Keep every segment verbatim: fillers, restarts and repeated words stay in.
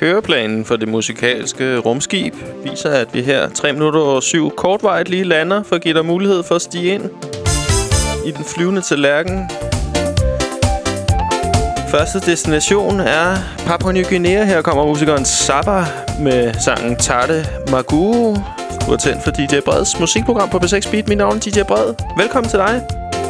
Køreplanen for det musikalske rumskib viser, at vi her tre minutter over syv kortvarigt lige lander for at give dig mulighed for at stige ind i den flyvende tallerken. Første destination er Papua Ny Guinea. Her kommer musikeren Saba med sangen Tarte Maguru. Du er tændt for D J Breds musikprogram på B seks Beat. Mit navn er D J Bred. Velkommen til dig.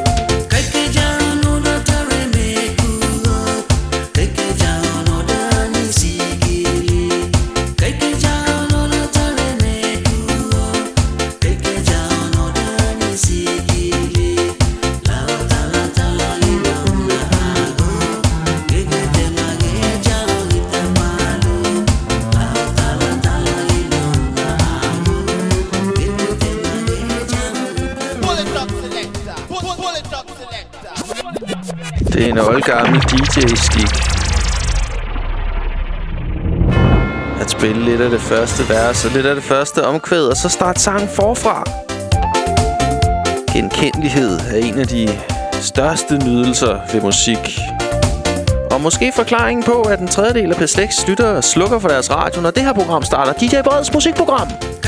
Det er en oldgammel D J-skik at spille lidt af det første vers og lidt af det første omkvæd, og så starte sangen forfra. Genkendelighed er en af de største nydelser ved musik. Og måske forklaringen på, at en tredjedel af P seks lytter slukker for deres radio, når det her program starter. D J Breds musikprogram.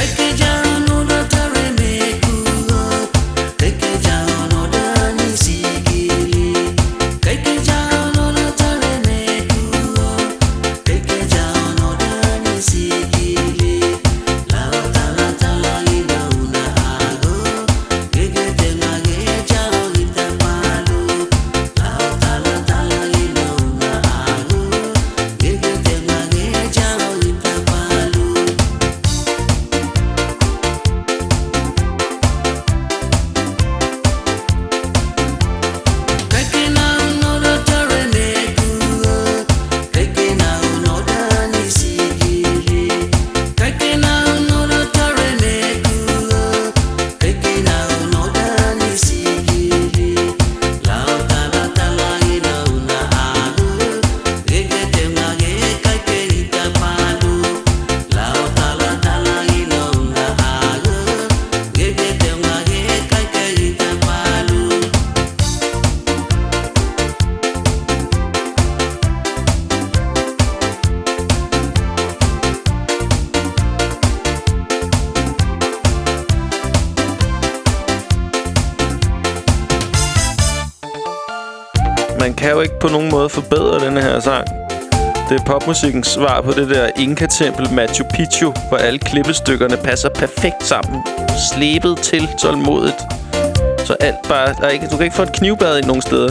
Man kan jo ikke på nogen måde forbedre denne her sang. Det er popmusikkens svar på det der Inka-tempel Machu Picchu, hvor alle klippestykkerne passer perfekt sammen. Slebet til tålmodigt. Så alt bare... Der er ikke, du kan ikke få et knivblad ind nogen steder.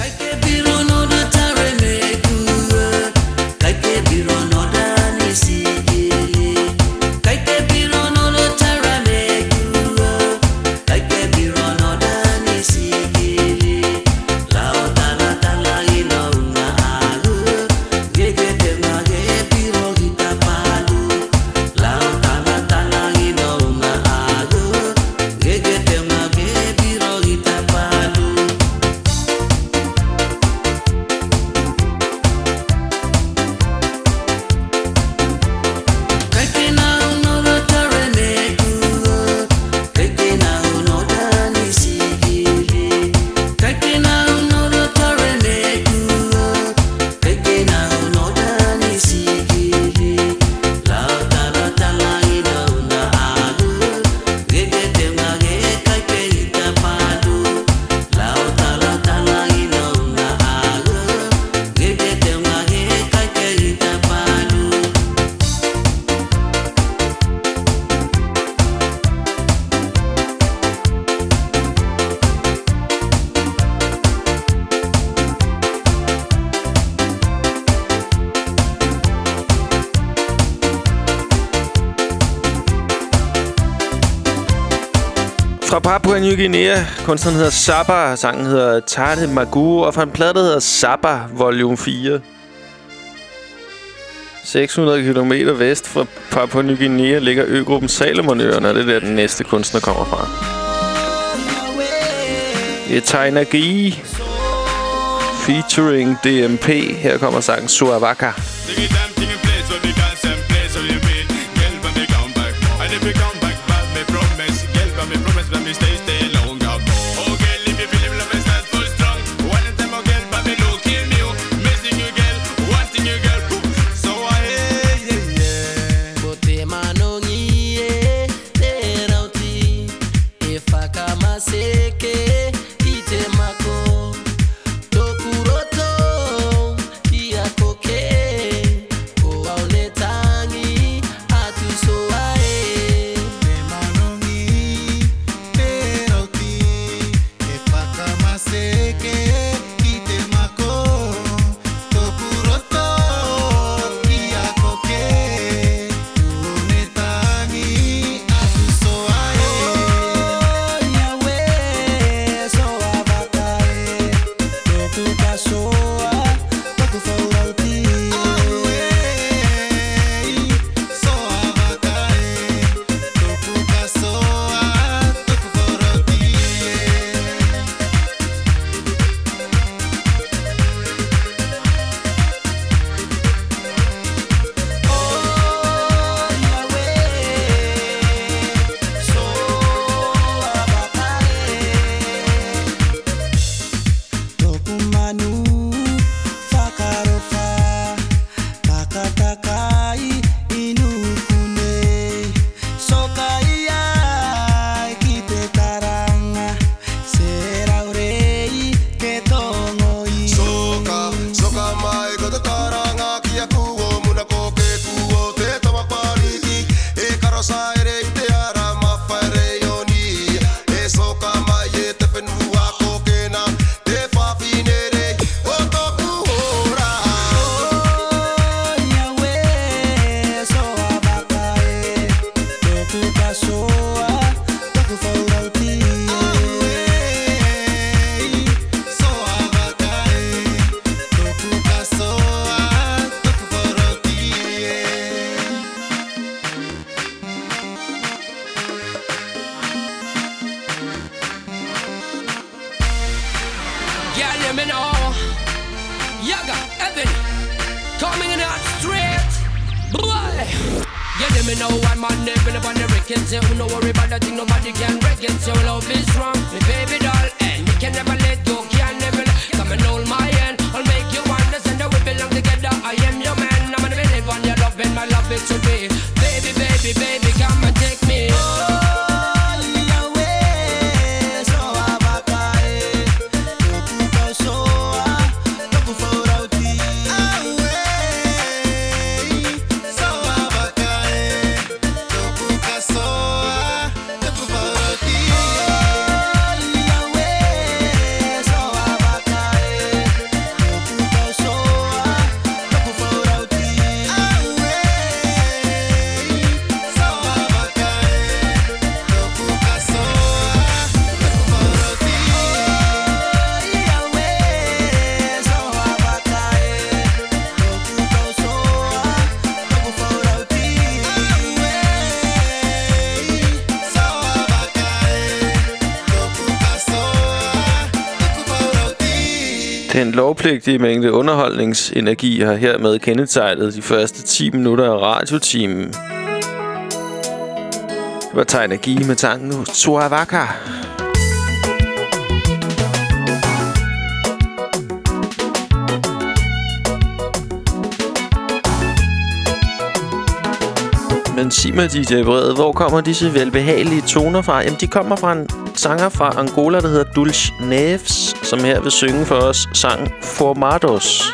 Fra Papua Ny Guinea. Kunstneren hedder Saba. Sangen hedder Tarte Maguru. Og fra en plade, der hedder Saba Volume fire. seks hundrede kilometer vest fra Papua Ny Guinea ligger øgruppen Salomonøerne. Og det er der, den næste kunstner kommer fra. Det er Tainagi featuring D M P. Her kommer sangen Suavaka. Yeah, yeah, yeah. me know I'm on the bill up on the record. Say, no worry about that thing, nobody can break it. Your love is strong, me baby doll, and you can never let go, can never let. Come and hold my hand, I'll make you understand that we belong together. I am your man, I'm gonna believe on your love, and my love it should be. Baby, baby, baby, come and take me. Den lovpligtige mængde underholdningsenergi har hermed kendetegnet de første ti minutter af radiotimen. Det var Tainagi med tanken Suavaka. Men sig mig, D J Brede, hvor kommer disse velbehagelige toner fra? Jamen, de kommer fra en sanger fra Angola, der hedder Dulce Neves, som her vil synge for os sang Formados.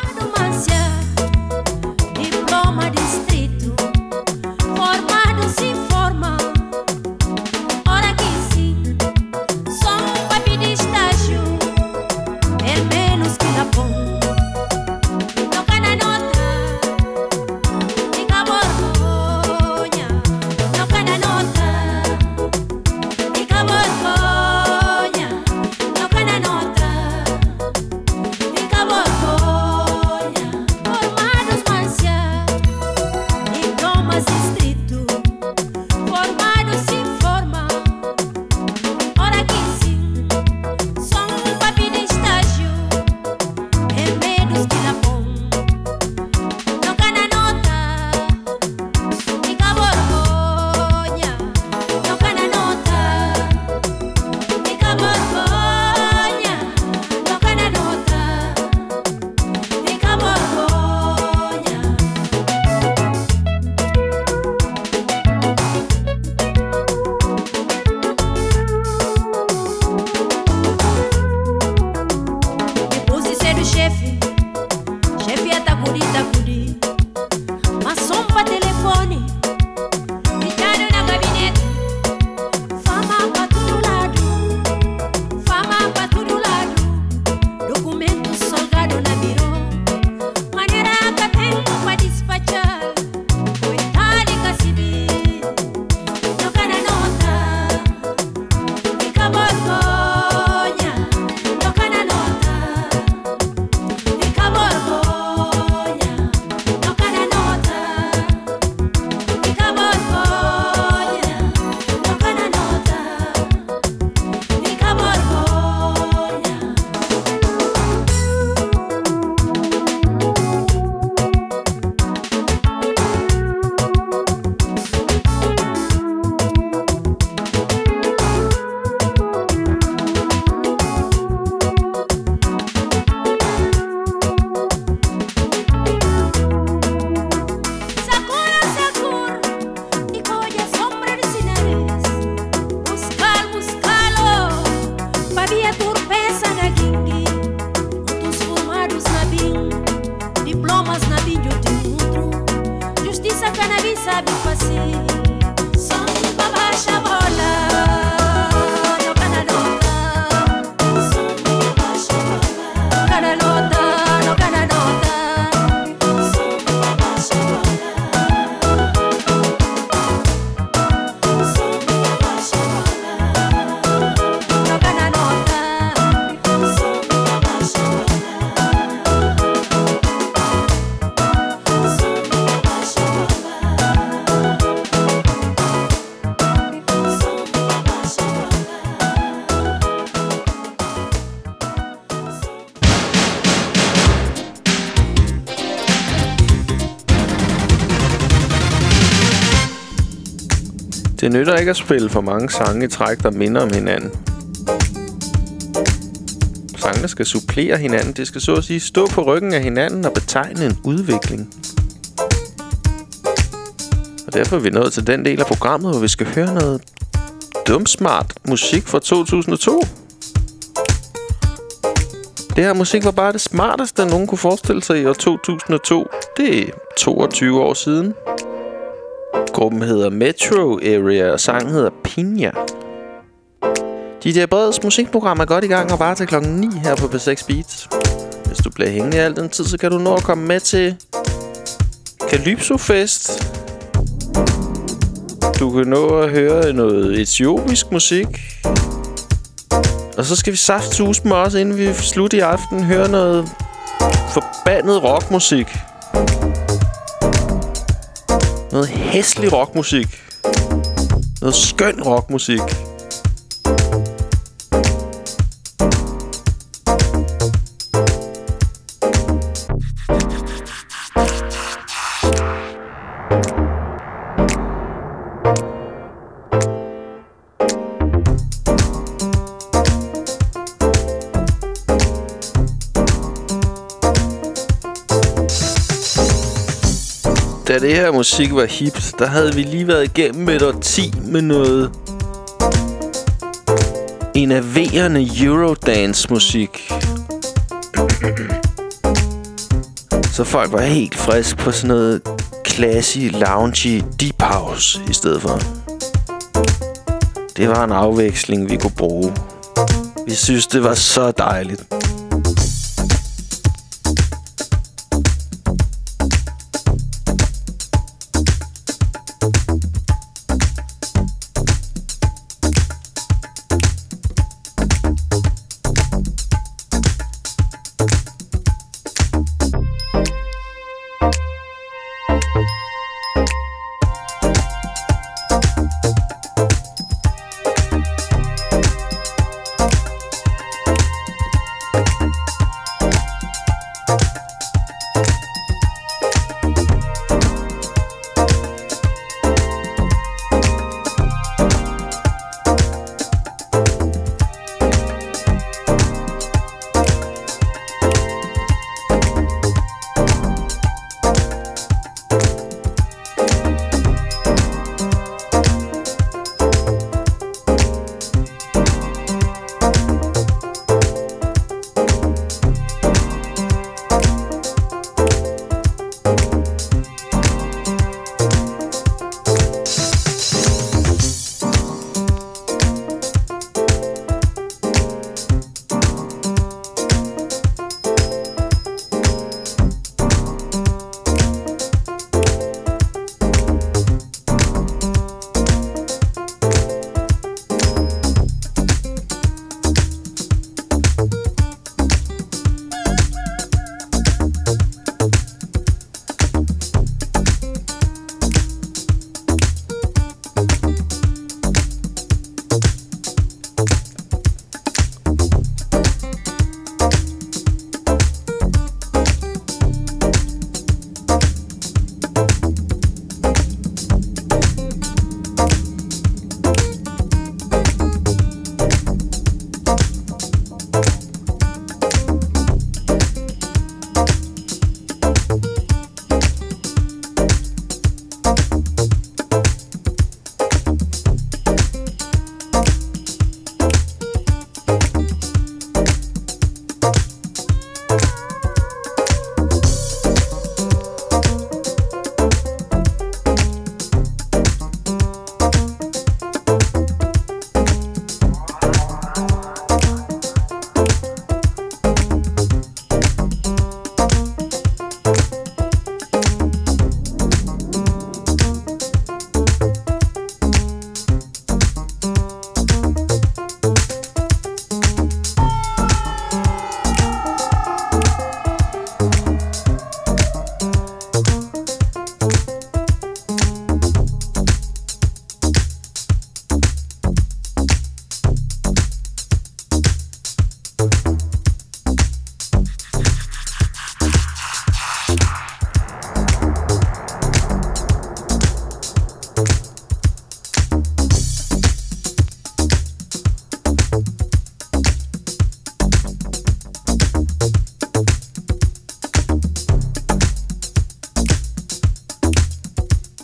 Det nytter ikke at spille for mange sange i træk, der minder om hinanden. Sangene skal supplere hinanden. Det skal så at sige stå på ryggen af hinanden og betegne en udvikling. Og derfor er vi nået til den del af programmet, hvor vi skal høre noget dumsmart musik fra to tusind og to. Det her musik var bare det smarteste, nogen kunne forestille sig i år to tusind og to. Det er toogtyve år siden. Gruppen hedder Metro Area, og sangen hedder Piña. D J Breds musikprogram er godt i gang og bare til klokken ni her på P seks Beats. Hvis du bliver hængende i al den tid, så kan du nå at komme med til Calypso Fest. Du kan nå at høre noget etiopisk musik. Og så skal vi saftsus med også, inden vi slutter i aften, høre noget forbandet rockmusik. Noget hæslig rockmusik. Noget skøn rockmusik. Da det her musik var hipt, der havde vi lige været igennem et årti med noget enerverende Eurodance-musik. Så folk var helt friske på sådan noget classy, loungy, deep house i stedet for. Det var en afveksling, vi kunne bruge. Vi synes, det var så dejligt.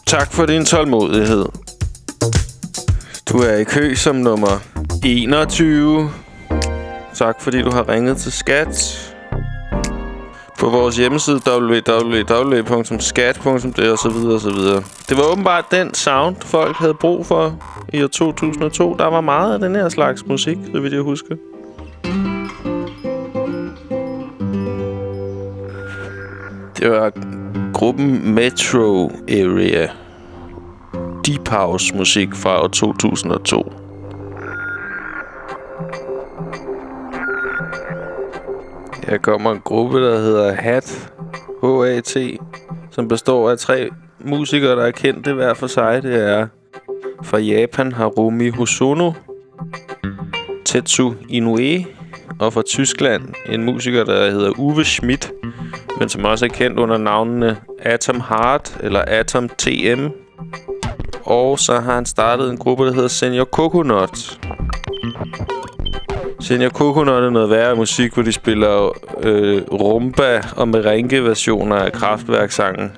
Tak for din tålmodighed. Du er i kø som nummer enogtyve. Tak fordi du har ringet til Skat. På vores hjemmeside w w w punktum skat punktum d og så videre og så videre. Det var åbenbart den sound, folk havde brug for i år to tusind og to. Der var meget af den her slags musik, så vidt jeg husker. Det var gruppen Metro Area. Deep House musik fra år to tusind og to. Her kommer en gruppe, der hedder Hat, H A T, som består af tre musikere, der er kendte hver for sig. Det er fra Japan Harumi Hosono, Tetsu Inoue, og fra Tyskland en musiker, der hedder Uwe Schmidt, men som også er kendt under navnene Atom Heart eller Atom T M. Og så har han startet en gruppe, der hedder Senior Coconut. Senior Coconut er noget værre musik, hvor de spiller øh, rumba og merengue-versioner af Kraftwerk-sangen.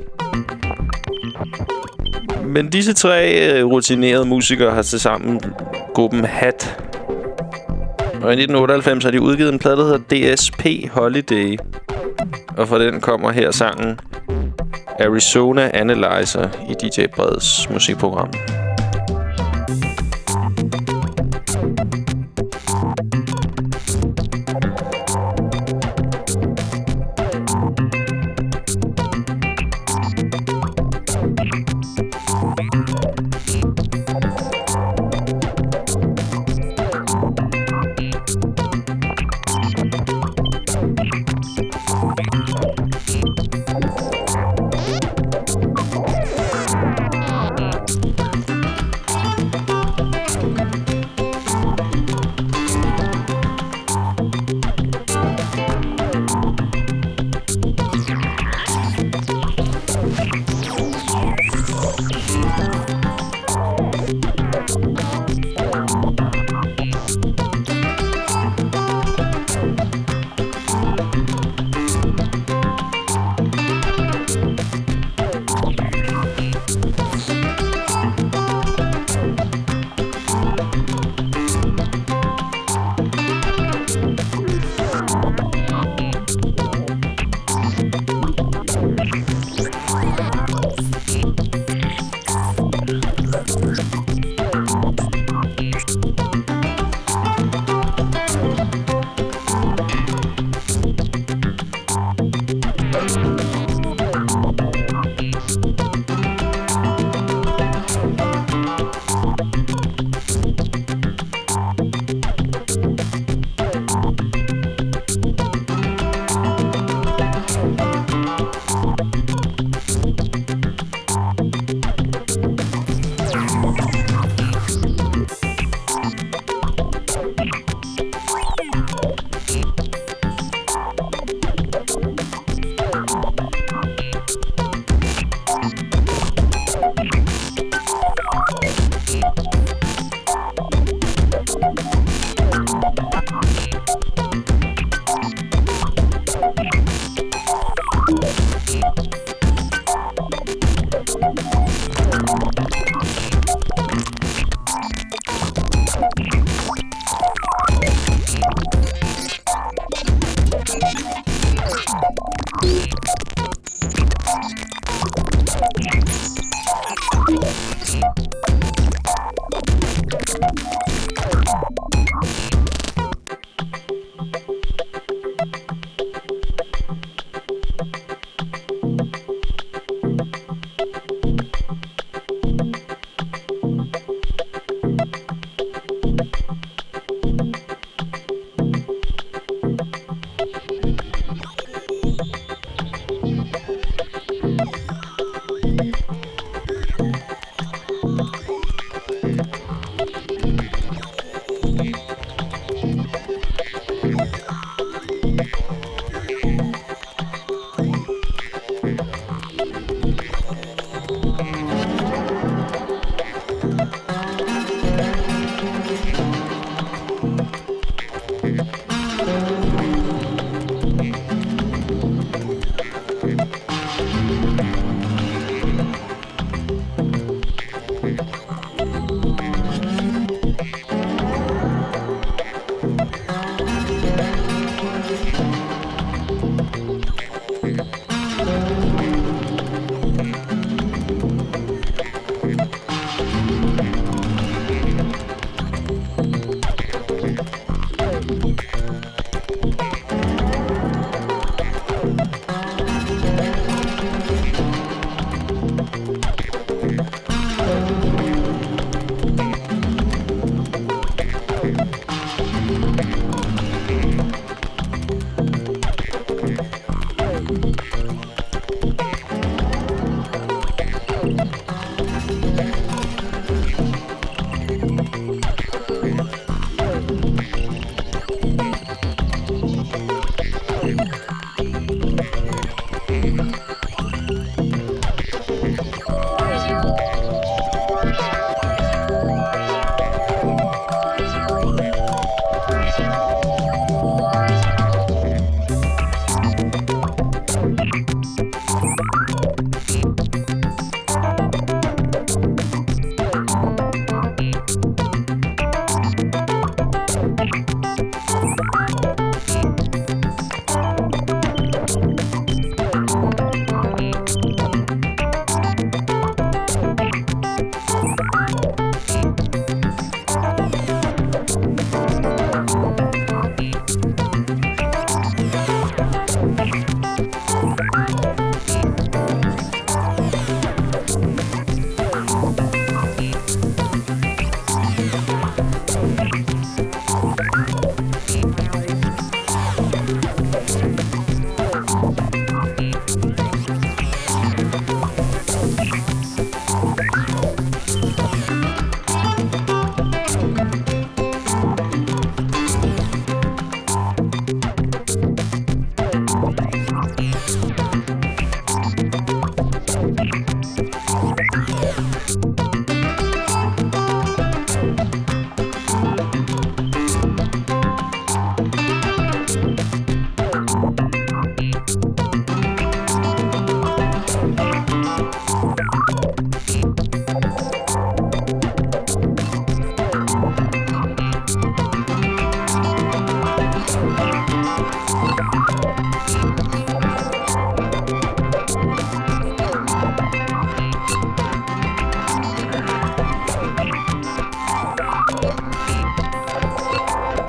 Men disse tre øh, rutinerede musikere har til sammen gruppen Hat. Og i nitten otteoghalvfems har de udgivet en plade, der hedder D S P Holiday. Og fra den kommer her sangen Arizona Analyzer i D J Breds musikprogram.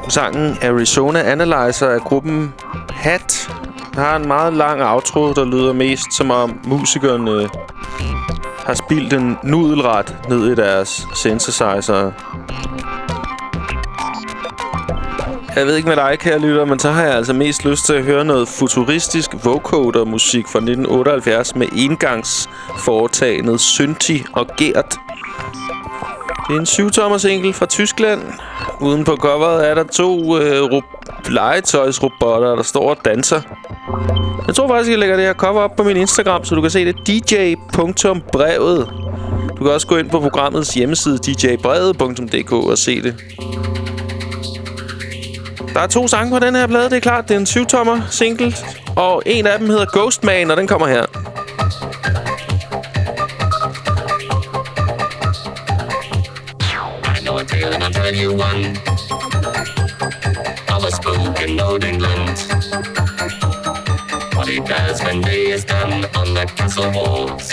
Sangen Arizona Analyzer af gruppen Hat har en meget lang outro, der lyder mest som om musikerne har spildt en nudelret ned i deres synthesizer. Jeg ved ikke med dig, kære lytter, men så har jeg altså mest lyst til at høre noget futuristisk vocoder-musik fra nitten otteoghalvfjerds med engangsforetagendet Synthi og Gert. Det er en syv-tommer single fra Tyskland. Uden på coveret er der to øh, ro- legetøjsrobotter, der står og danser. Jeg tror faktisk, jeg lægger det her cover op på min Instagram, så du kan se det. D J punktum brevet. Du kan også gå ind på programmets hjemmeside d j brevet punktum d k og se det. Der er to sange på den her plade, det er klart. Det er en syv-tommer single, og en af dem hedder Ghostman, og den kommer her. I know a tale and I'll tell you one of a spook in Old England. What he does when day is done on the castle walls.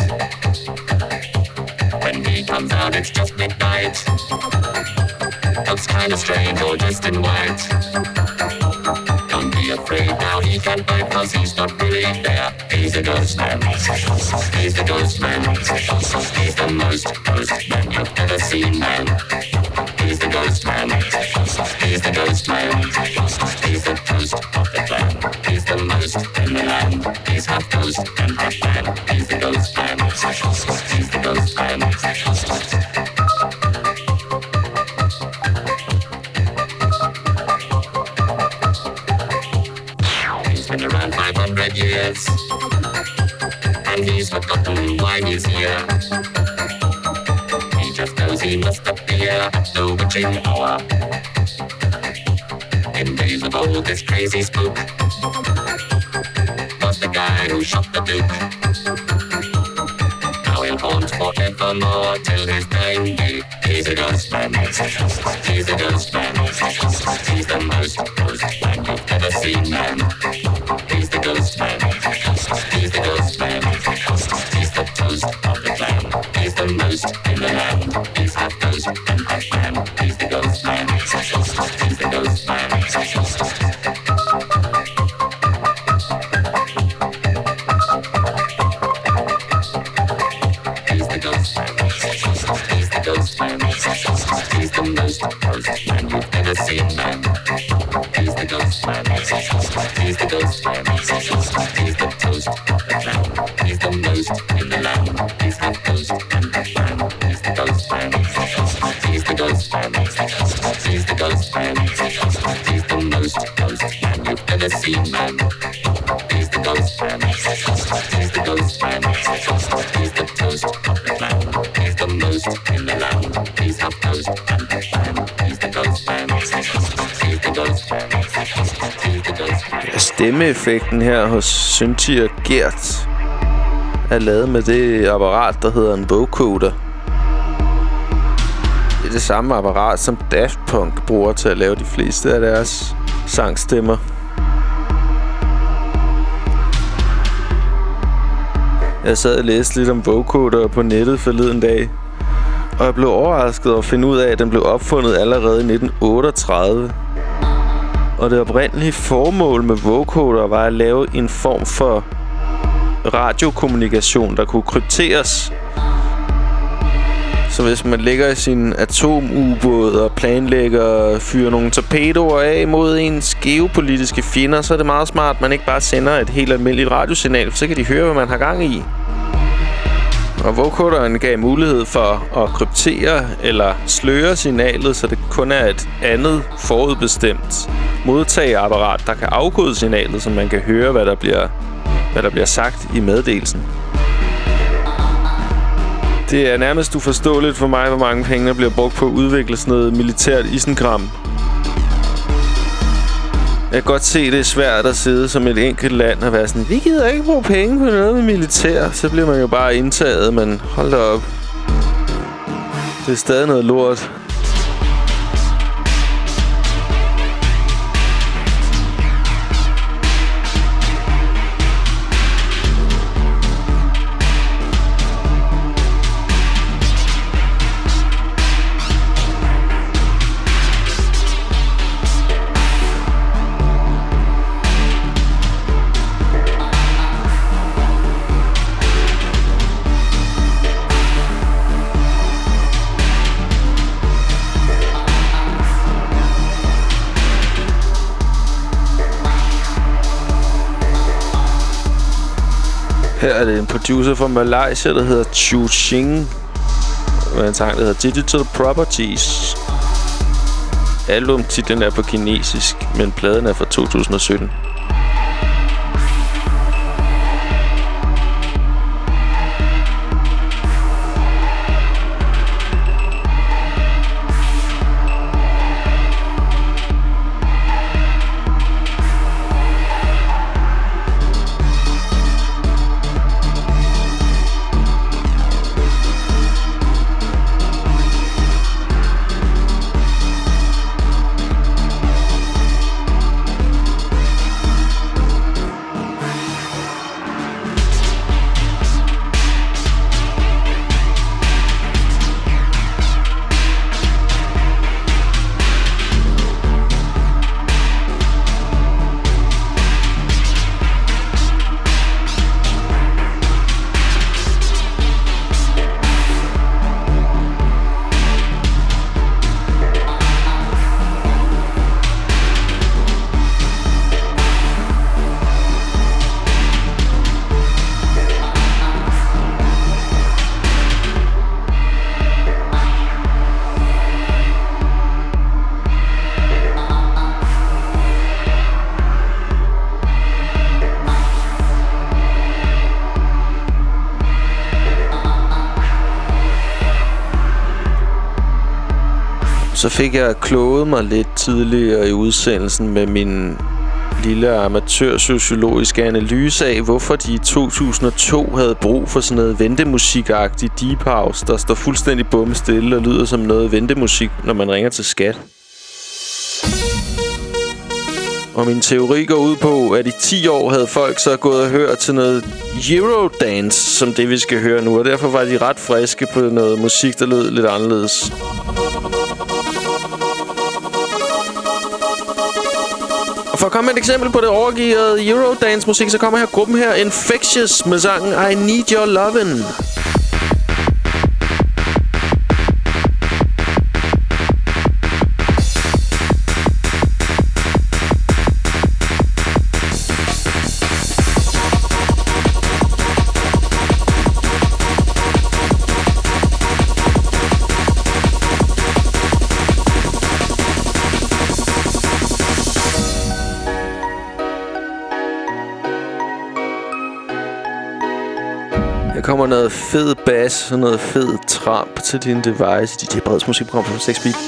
When he comes out it's just midnight. Looks kinda strange, all dressed in white. Don't be afraid now, he can't hide cause he's not really there. He's a ghost man. He's the ghost man. He's the most ghost man you've ever seen, man. He's the ghost man. He's the ghost man. He's the toast of the clan. He's the most in the land. He's half ghost and half man. He's the ghost man. He's the ghost man. He's been around five hundred years, and he's forgotten why he's here. He just knows he must appear at the witching hour. In days of old, this crazy spook was the guy who shot the Duke. Now he'll haunt forevermore till his dying day. He's a ghost man. He's a ghost man. He's the most ghost man you've ever seen, man. He's the ghost man. He's the ghost man. He's the toast of the clan. He's the most in the land. He's half ghost and half man. He's the ghost man. He's the ghost man. He's the ghost man. He's the ghost man. He's the most ghost man you've ever seen, man. He's the ghost man. He's the ghost man. He's the toast of the clan. He's the most in the land. He's half ghost and half man. He's the ghost man. He's the ghost man. He's the ghost man. He's the most ghost man you've ever seen, man. He's the ghost man. He's the ghost man. He's the toast of the clan. He's the most in the land. He's half ghost and half man. He's the ghost man. He's the ghost man. He's the ghost man. Stemmeeffekten her hos Synthi og Gert er lavet med det apparat, der hedder en vocoder. Det er det samme apparat, som Daft Punk bruger til at lave de fleste af deres sangstemmer. Jeg sad og læste lidt om vocoder på nettet forleden dag, og jeg blev overrasket over at finde ud af, at den blev opfundet allerede i nitten otteogtredive. Og det oprindelige formål med vocoder var at lave en form for radiokommunikation, der kunne krypteres. Så hvis man ligger i sin atomubåd og planlægger at fyre nogle torpedoer af mod ens geopolitiske fjender, så er det meget smart, at man ikke bare sender et helt almindeligt radiosignal, for så kan de høre, hvad man har gang i. Og vocoderen gav mulighed for at kryptere eller sløre signalet, så det kun er et andet forudbestemt modtageapparat, der kan afkode signalet, så man kan høre, hvad der bliver, hvad der bliver sagt i meddelelsen. Det er nærmest uforståeligt for mig, hvor mange penge der bliver brugt på at udvikle sådan noget militært isenkram. Jeg kan godt se, det er svært at sidde som et enkelt land og være sådan, vi gider ikke bruge penge på noget med militær. Så bliver man jo bare indtaget, men hold da op. Det er stadig noget lort. Her er det en producer fra Malaysia, der hedder Chu Xing. Med en sang, der hedder Digital Properties. Albumtitlen er på kinesisk, men pladen er fra to tusind og sytten. Så fik jeg kloget mig lidt tidligere i udsendelsen med min lille amatørsociologiske analyse af, hvorfor de i to tusind og to havde brug for sådan noget ventemusikagtigt deep house, der står fuldstændig bummestille og lyder som noget ventemusik, når man ringer til skat. Og min teori går ud på, at i ti år havde folk så gået og hørt til noget Eurodance, som det vi skal høre nu, og derfor var de ret friske på noget musik, der lød lidt anderledes. Og for at komme med et eksempel på det overgivede Eurodance-musik, så kommer her gruppen her, Infectious, med sangen I Need Your Lovin'. Kommer noget fed bass og noget fed tramp til din device. D J Breds musikprogram på seks Beat.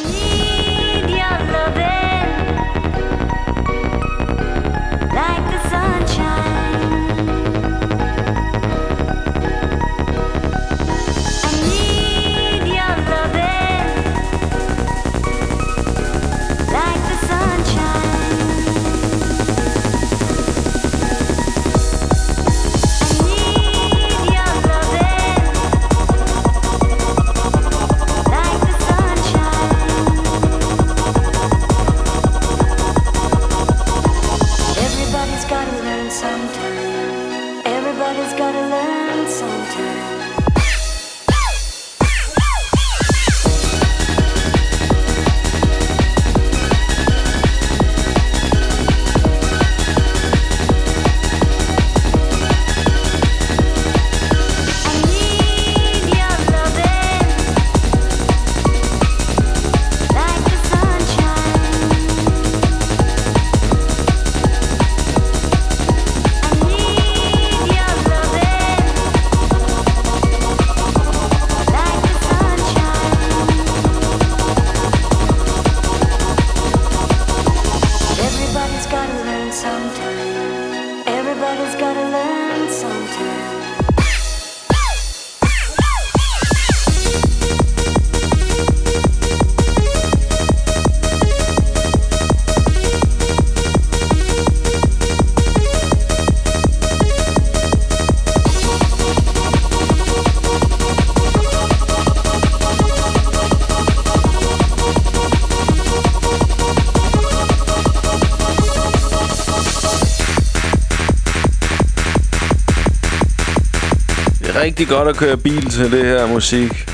Rigtig godt at køre bil til det her musik.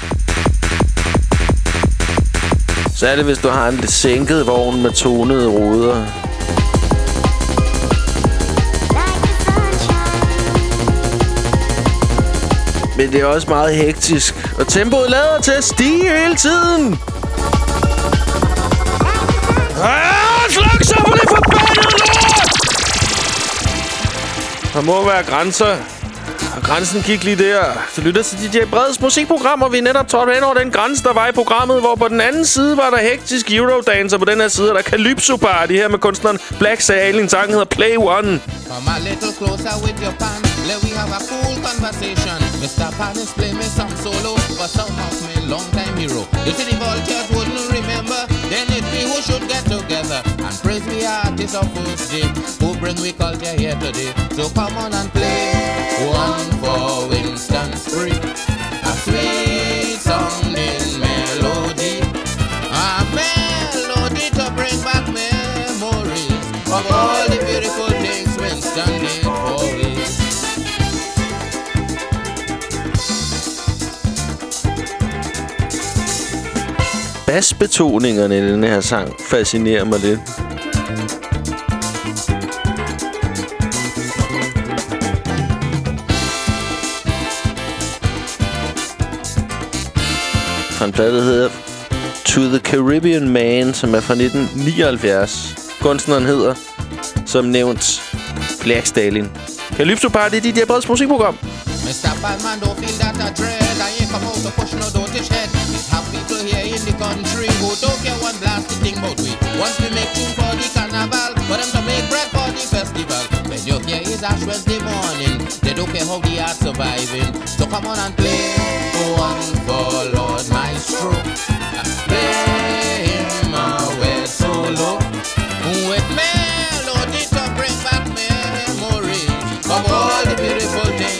Så er det, hvis du har en lidt sænket vogn med tonede ruder. Men det er også meget hektisk. Og tempoet lader til at stige hele tiden. Ah, sluk så på det forbandede lort! Der må være grænser. Og grænsen gik lige der. Du lytter til D J Breds musikprogram, og vi er netop trådt hen over den grænse, der var i programmet, hvor på den anden side var der hektisk Eurodance, og på den her side er der Calypso Party her med kunstneren Black Sailing. Sangen hedder Play One. Come a little closer with your pan. Let we have a cool conversation. Mister Panis play me some solo, but some of me long time hero. You see the vultures wouldn't remember. Then it be who should get together and praise the artist of first day who bring we culture here today. So come on and play one for Winston Spree. A sweet sounding melody, a melody to bring back memories of all the beautiful things Winston did for we. Bassbetoningerne i denne her sang fascinerer mig lidt. Fra en plade, der hedder To the Caribbean Man, som er fra nitten nioghalvfjerds. Kunstneren hedder, som nævnt, Black Stalin. Calypso Party, D J Breds musikprogram. Mister Batman, don't feel that a dread. I ain't come out to push no don't shed. We have people here in the country who don't care one blasted thing about we. Once we make tune for the carnival, for them to make bread for the festival. When you hear is Ash Wednesday morning, they don't care how the art's surviving. So come on and play one for Lord Maestro. Play him away solo with melody to bring back memories of all the beautiful things.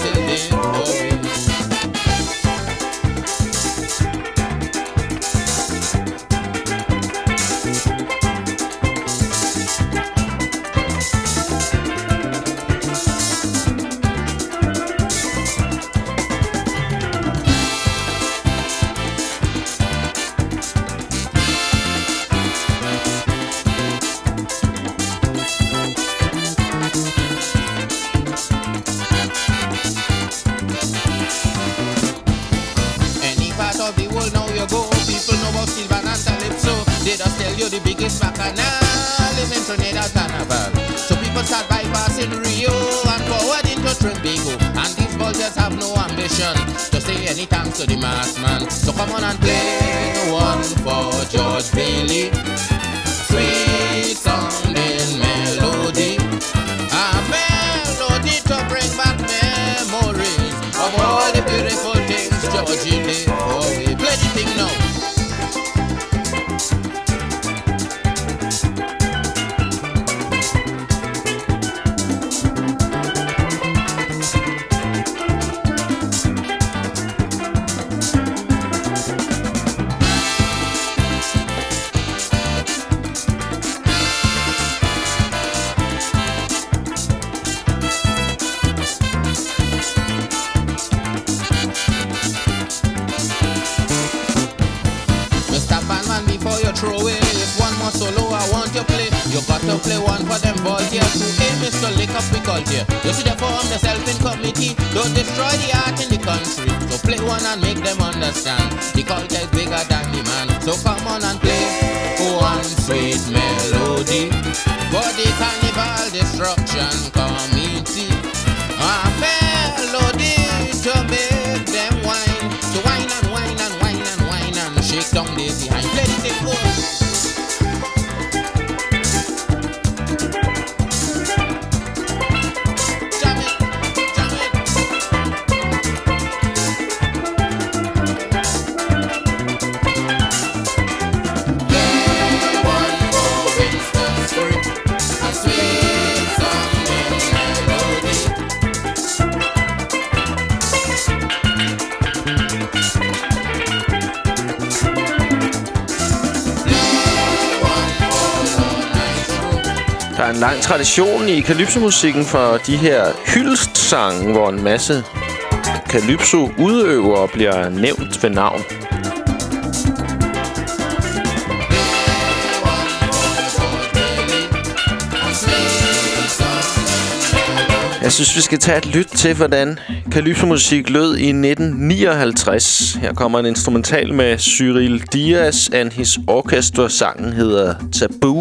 The biggest bacchanal is in Trinidad Carnival. So people start bypassing Rio and forward into Trinbago. And these vultures have no ambition to say any thanks to the mass man. So come on and play one for George Bailey. Sweet sounding melody, a melody to bring back memories of all the beautiful things Georgie did for we. Play the thing now. Throw it. If one more solo I want to play, you got to play one for them volunteers who aim is to lick up the culture. You should have formed the self-in committee. Don't destroy the art in the country. So play one and make them understand the culture is bigger than the man. So come on and play one sweet melody for the Carnival Destruction Committee. A melody to make them whine, to whine and whine and whine and whine and shake down the behind. Play the thing, go. Der er en lang tradition i calypso-musikken for de her hyldestsange, hvor en masse calypso-udøvere bliver nævnt ved navn. Jeg synes, vi skal tage et lyt til, hvordan calypso-musik lød i nitten nioghalvtreds. Her kommer en instrumental med Cyril Diaz and his orchestra. Sangen hedder Taboo.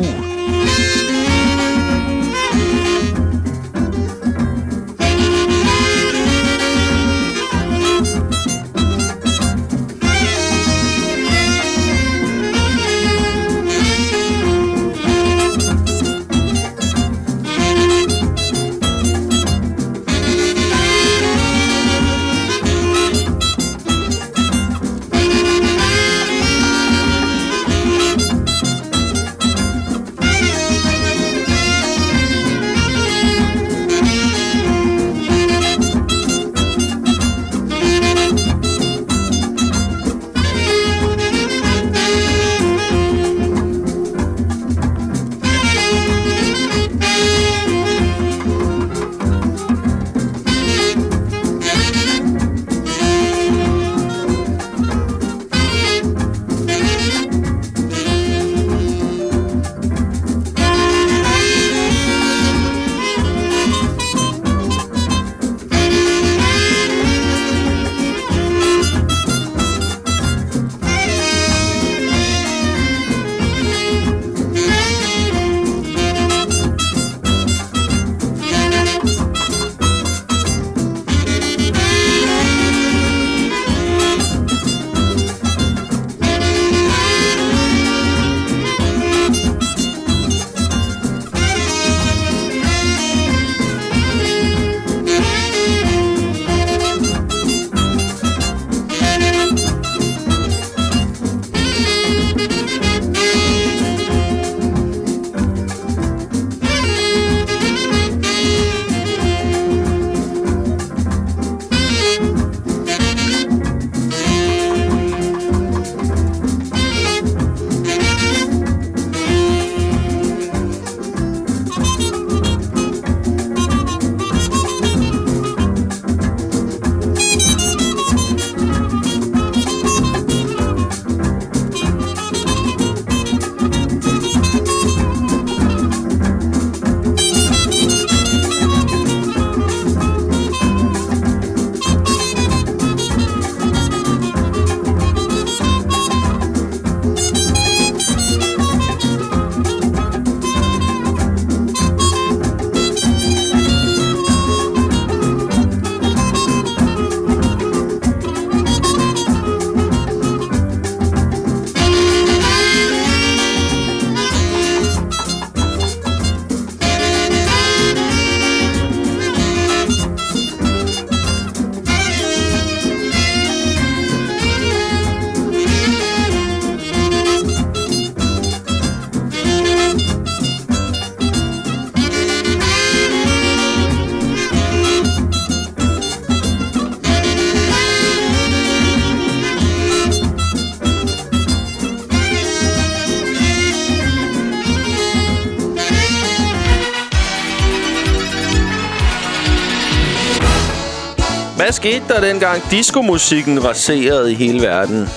Hvad skete der dengang diskomusikken raserede i hele verden?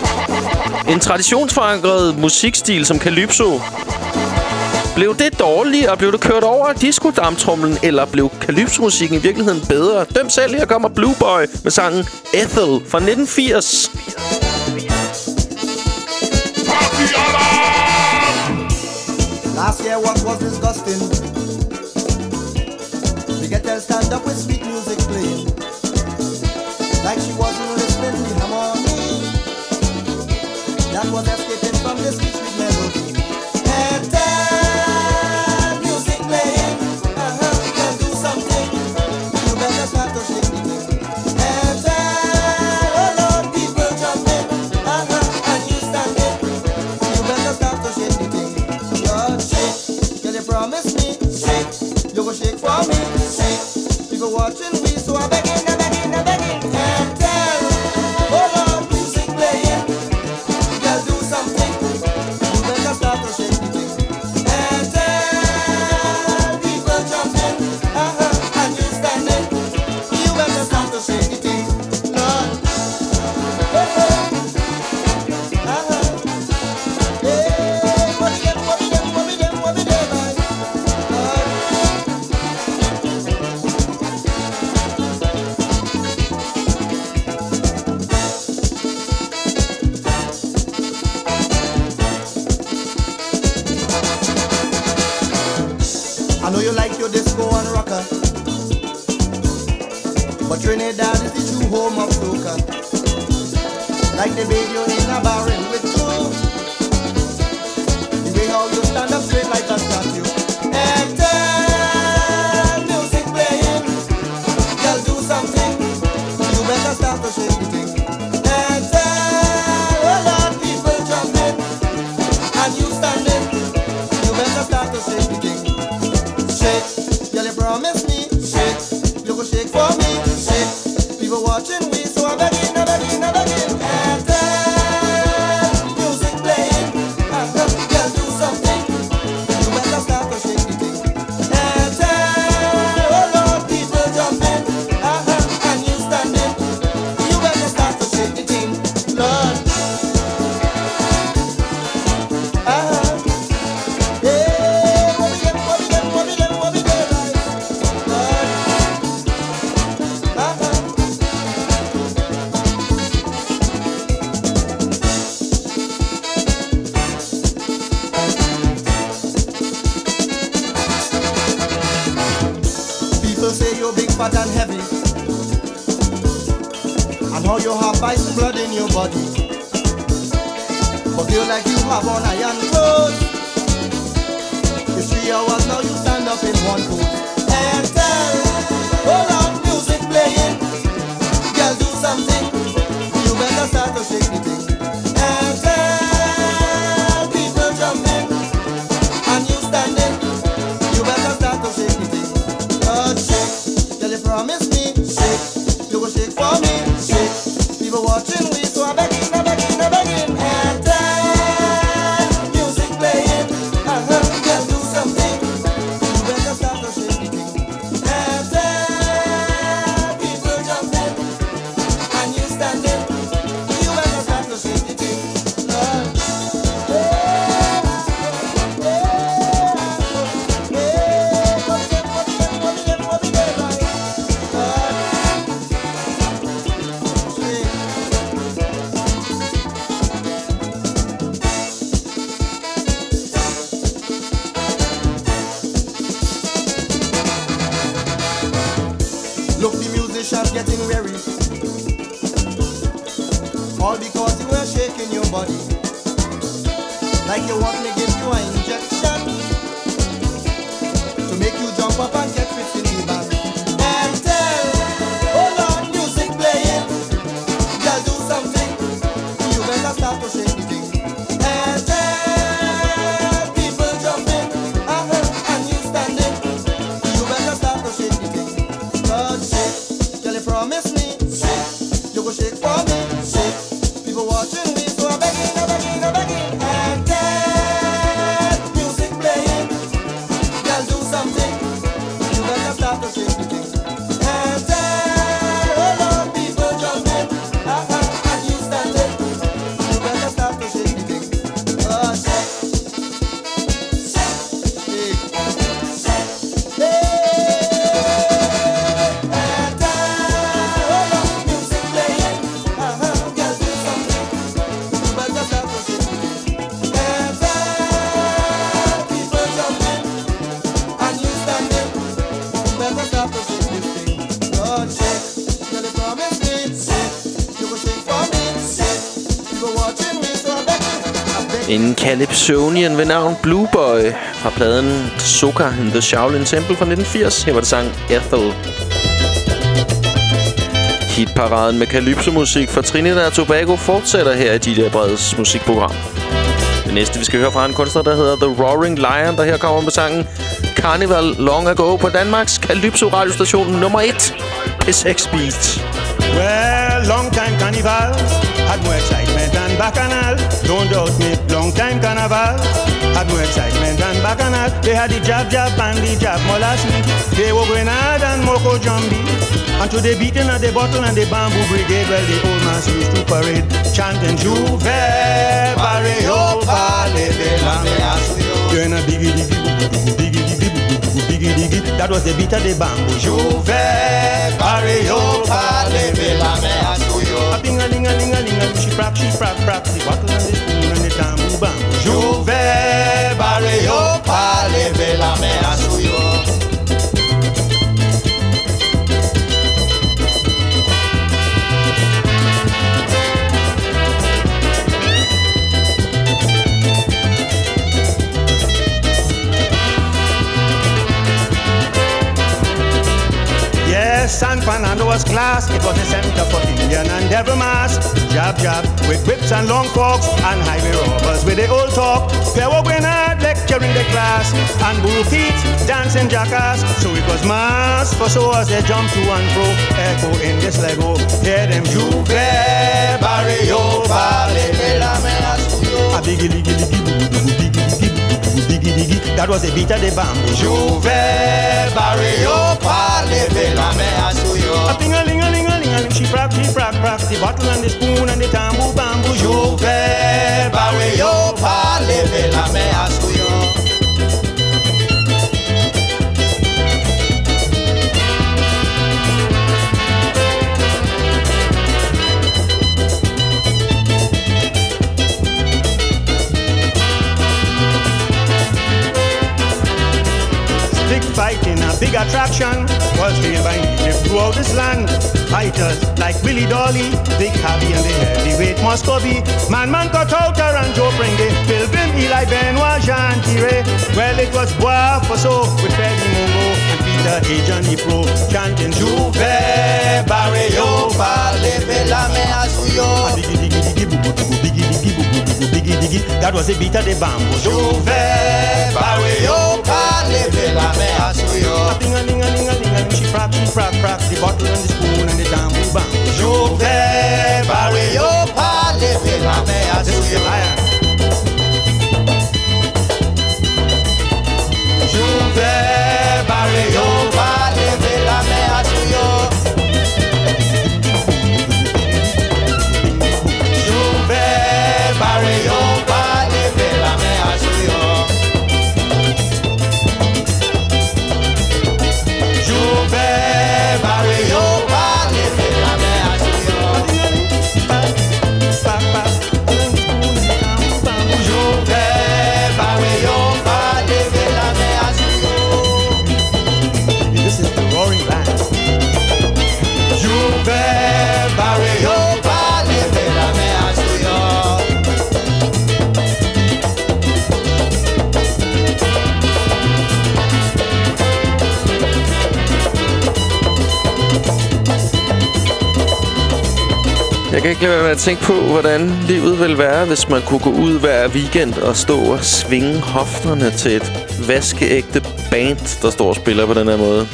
En traditionsforankret musikstil som calypso. Blev det dårligt, og blev det kørt over af disco-damptrumlen, eller blev calypso-musikken i virkeligheden bedre? Døm selv, her kommer Blue Boy med sangen Ethel fra nitten firs. Last year what was disgusting. We get her stand up with sweet music playing, like she wasn't listening to harmony. That was escaping from this sweet, sweet melody. And that music playing, uh-huh, we can do something. You better start to shake the thing. And that, oh Lord, people jumping, uh-huh, and you standing. You better start to shake the thing. Lord, shake, can you promise me? Shake, you go shake for me. Shake, people watching we, so I'm begging, I'm begging, I'm begging. And tell, oh Lord, music playing, girl, do something. know you like your disco and rocker, but Trinidad is the true home of soca. Like the baby in a barrel with two. The way how you stand up straight like a statue. And then music playing, girl do something, you better start to shake the thing. And then a lot of people jumping, and you standing, you better start to shake the thing. Shake, girl you promise me, shake, you go shake for me, shake. People watching me, so I'm begging, I'm begging, I'm begging. Fat and heavy, and how you have ice blood in your body, but feel like you have on iron clothes. It's three hours now, you stand up in one pose. And tell, hold on, music playing, girl do something, you better start to shake the thing. And tell, people jumping, and you standing, you better start to shake the thing. God shake. Promise me, shake, you go shake for me, shake. People watching me, so I'm begging, I'm begging, I'm begging. And then music playing, uh-huh, girl do something, you better start to shake the thing. And then people jumping, and you standing, you better start to shake the thing. Lord. Look, the musicians getting weary, all because you were shaking your body, like you want me give you an injection, to make you jump up and get fit in the band. And tell, hold on, music playing, girl do something, you better start to shake the thing. And tell, people jumping, uh-huh, and you standing, you better start to shake the thing. God shake, girl you promise me, shake, you go shake for me, shake. People watching me, so I'm begging, I'm begging, I'm begging. And then music playing, girl do something, you better start to shake the thing. And then all of people jumping, uh-huh, and you standing, you better start to shake the thing. God shake, shake, shake, shake, hey. En Calypsonian ved navn Blue Boy fra pladen Soca in the Shaolin Temple fra nitten firs. Her var det sang Ethel. Hitparaden med calypso-musik fra Trinidad og Tobago fortsætter her i D J Breds musikprogram. Det næste, vi skal høre fra en kunstner, der hedder The Roaring Lion, der her kommer med sangen Carnival Long Ago på Danmarks Calypso-radiostation nummer et. P seks Beat. Well, long time carnival had more excitement than Bacchanal. Don't doubt me, long time carnival had more excitement than Bacchanal. They had the jab jab and the jab molasses. They were Grenade and Moko Jambi. And to the beating of the bottle and the bamboo brigade, well, the old man used to parade, chanting Juve Barrio Pale de la Measuyo. Doing a biggie diggy biggie diggy biggie diggy. That was the beat of the bamboo. Juve Barrio Pale de la Measuyo. A ding a ding a ding a ding a she frap she frap frap the bottle and the spoon and the bamboo bamboo. Juve Barrio Pale de la Measuyo. was class. It was a center for Indian and devil mask. Jab, jab, with whips and long forks, and highway robbers with the old talk. There were Grenard lecturing the class, and bull feet dancing jackass. So it was mass for so as they jump to and fro, echo in this Lego. Hear them Juve, barrio, vale, vela, me asuyo. A biggie, biggie, biggie, biggie, biggie, biggie, biggie. That was the beat of the bamboo. Juve, barrio, vale, vela, me asuyo. A ting-a-ling-a-ling-a-ling-a-ling. She prack, she prack, prack. The bottle and the spoon and the tambour bamboo. Juve, barrio, vale, vela, me asuyo. Fighting a big attraction was hailed by natives throughout this land. Fighters like Willie Dolly, Big Javi and the heavyweight Muscovy, Man Man Cotouter and Joe Pringle, Pilgrim, Eli Benoit, Jean Tiré. Well, it was Bois Fosso with Freddie Mongo and Peter A. Johnny Pro chanting Juve, Barrio, Vale, Vela, me asuyo. Diggy, diggy, diggy, boo, boo, boo, diggy, diggy, boo, boo, boo, diggy, diggy. That was the beat of the bamboo. Juve, Barrio, Vale, Vela, me asuyo. A ting-a-ling-a-ling-a-ling-a-ling. She prack, she prack, prack. The bottle and the spoon and the tambour bamboo. Juve, Barrio, Vale, Vela, me asuyo. Juve, Barrio, Vale, Vela, me asuyo. Juve, Barrio, Vale, Vela, me asuyo. Juve, Barrio, Vale, Vela, me asuyo. Juve, Barrio, Vale, Vela, me asuyo. This is the roaring land. Juve, Barrio, Vale, Vela, me asuyo. Jeg kan ikke lade være med at tænke på, hvordan livet ville være, hvis man kunne gå ud hver weekend og stå og svinge hofterne til et vaskeægte band, der står og spiller på den her måde.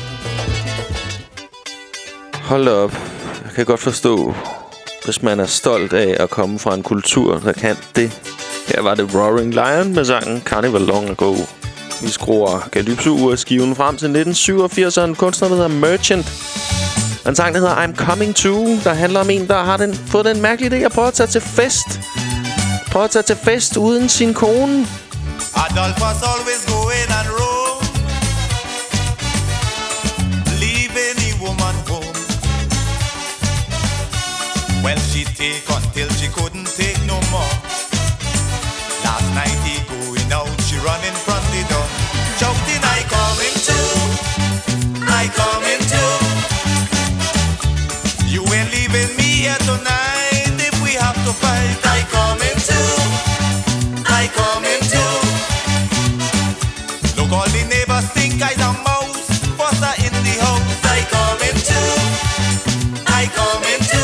Hold da op. Jeg kan godt forstå, hvis man er stolt af at komme fra en kultur, der kan det. Her var det Roaring Lion med sangen Carnival Long Ago. Vi skruer Calypso-skiven frem til nitten syvogfirs, og en kunstner, der hedder Merchant. En sang, der hedder I'm Coming To, der handler om en, der har den, fået den mærkelige idé at prøve at tage til fest. Prøve at tage til fest uden sin kone. Adolf was always going and roam, leaving the woman home. Well, she take until she couldn't take no more. Last night he going out, she running from the door, shouting, I coming to, I coming to. You ain't leaving me here tonight. If we have to fight, I coming to, I coming to. Look, all the neighbors think I's a mouse, fuss her in the house. I coming to, I coming to.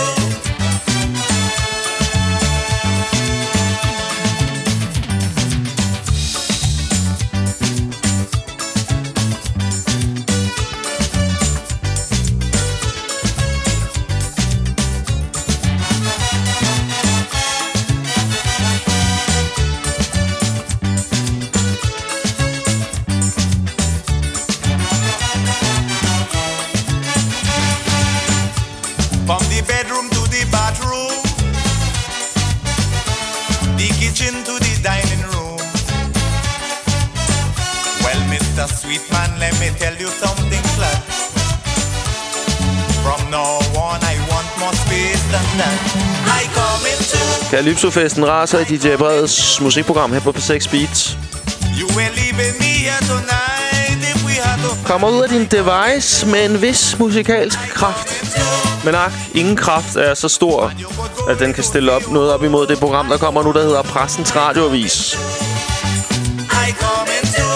From the bedroom to the bathroom, the kitchen to the dining room. Well, Mister Sweetman, let me tell you something flat. From now on, I want more space than that. I come into. Calypso-festen raser i D J Breds musikprogram her på P seks Beats. You ain't leaving me here tonight if we had to. Kommer ud af din device med en vis musikalsk kraft. Men ak, ingen kraft er så stor, at den kan stille op noget op imod det program, der kommer nu, der hedder Pressens Radioavis. I come into.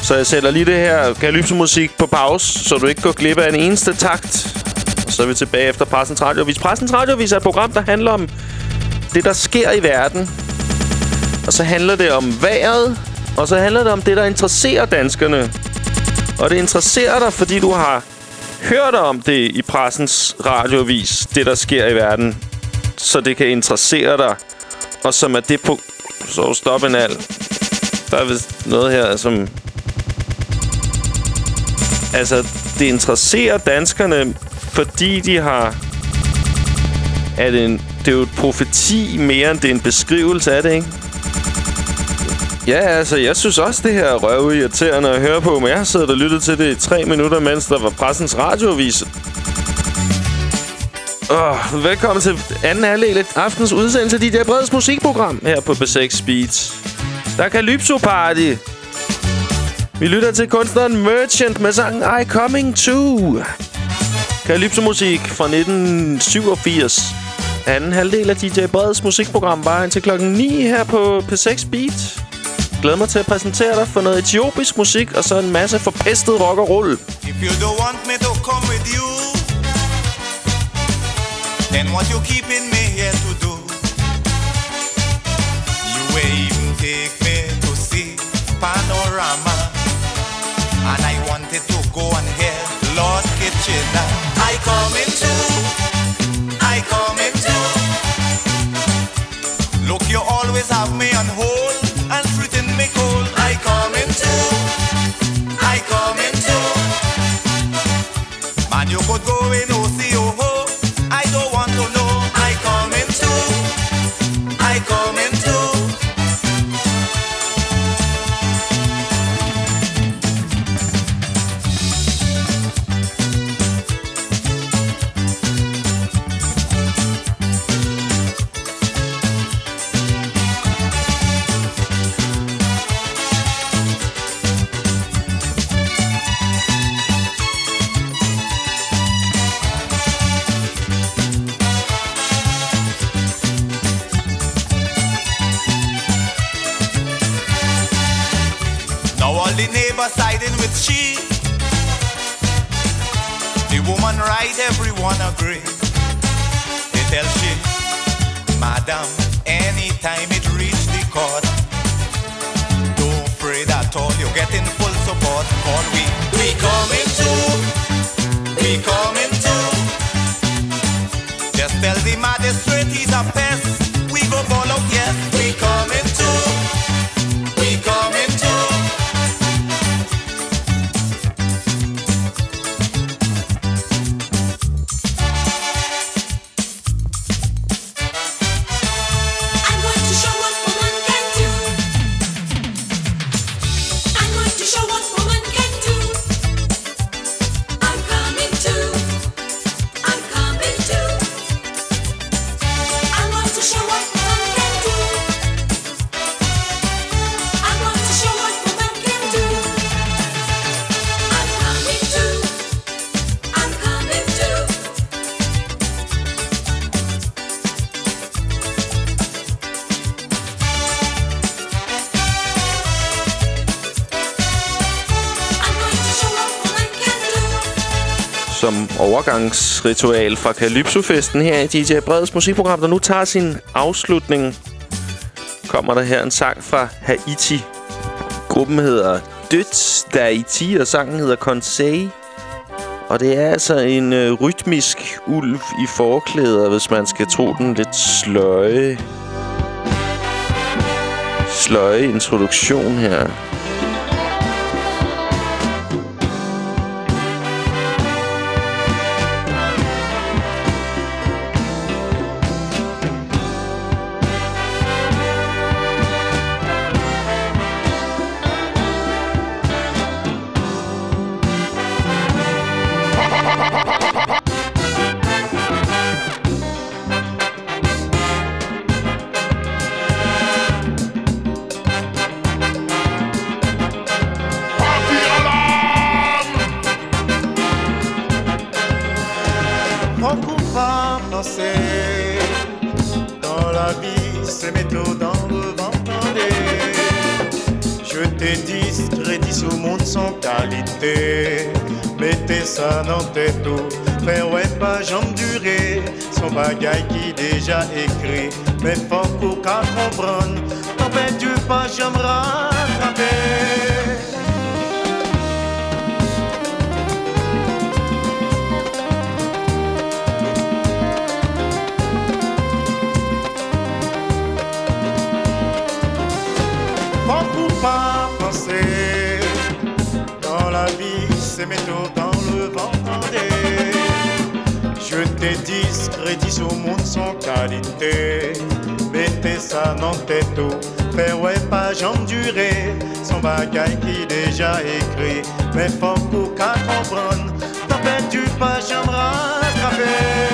Så jeg sætter lige det her Calypso-musik på pause, så du ikke går glip af en eneste takt. Og så er vi tilbage efter Pressens Radioavis. Pressens Radioavis er et program, der handler om det, der sker i verden. Og så handler det om vejret. Og så handler det om det, der interesserer danskerne. Og det interesserer dig, fordi du har hørt om det i Pressens Radioavis. Det, der sker i verden. Så det kan interessere dig. Og som er det på... Så stop en al. Der er vist noget her, som... Altså, det interesserer danskerne, fordi de har... Er det, en, det er jo et profeti mere, end det er en beskrivelse af det, ikke? Ja, altså, jeg synes også, det her er røvirriterende at høre på, men jeg har siddet og lyttet til det i tre minutter, mens der var Pressens Radioavis. Oh, velkommen til anden halvdel af aftens udsendelse af D J Breds musikprogram her på B seks Beats. Der er Calypso Party. Vi lytter til kunstneren Merchant med sangen I Coming To. Calypso-musik fra nitten syvogfirs. Anden halvdel af D J Breds musikprogram var indtil klokken ni her på P seks Beat. Glæder mig til at præsentere dig for noget etiopisk musik og så en masse forpestet rock og roll. If you don't want me to come with you, then what you keeping me here to do? You will even take me to see Panorama, and I wanted to go and hear Lord Kitchener. I coming to, I coming to. Look, you always have me on hold and treating me cold. I coming to, I coming to. Man, you could go in O C O Ho. I don't want to know. I coming to, I coming to. The neighbor siding with she. The woman right, everyone agree. They tell she, Madam, anytime it reach the court, don't afraid at all, you're getting full support. All we, we coming to, we coming to. Just tell the magistrate he's a pest. We go ball out, yes. We coming to, we coming to. Som overgangsritual fra Calypso-festen her i D J Breds musikprogram, der nu tager sin afslutning, kommer der her en sang fra Haiti. Gruppen hedder Døds Daiti, og sangen hedder Conseil. Og det er altså en øh, rytmisk ulv i forklæder, hvis man skal tro den lidt sløje, sløje introduktion her. qualité. Mettez ça dans tête tout. Mais ouais, pas jambe durée. Son bagaille qui déjà écrit. Mais faut qu'on qu'à comprendre. T'en perdu pas jambe rattraper. Pas penser dans la vie, c'est métaux dans le vent. Je t'ai discrédit au monde sans qualité. Mettez ça dans tête tout. Faire ouais pas jambe durée. Son bagaille qui déjà écrit. Mais faut pour qu'à comprendre. T'en perdu pas jambe rattraper.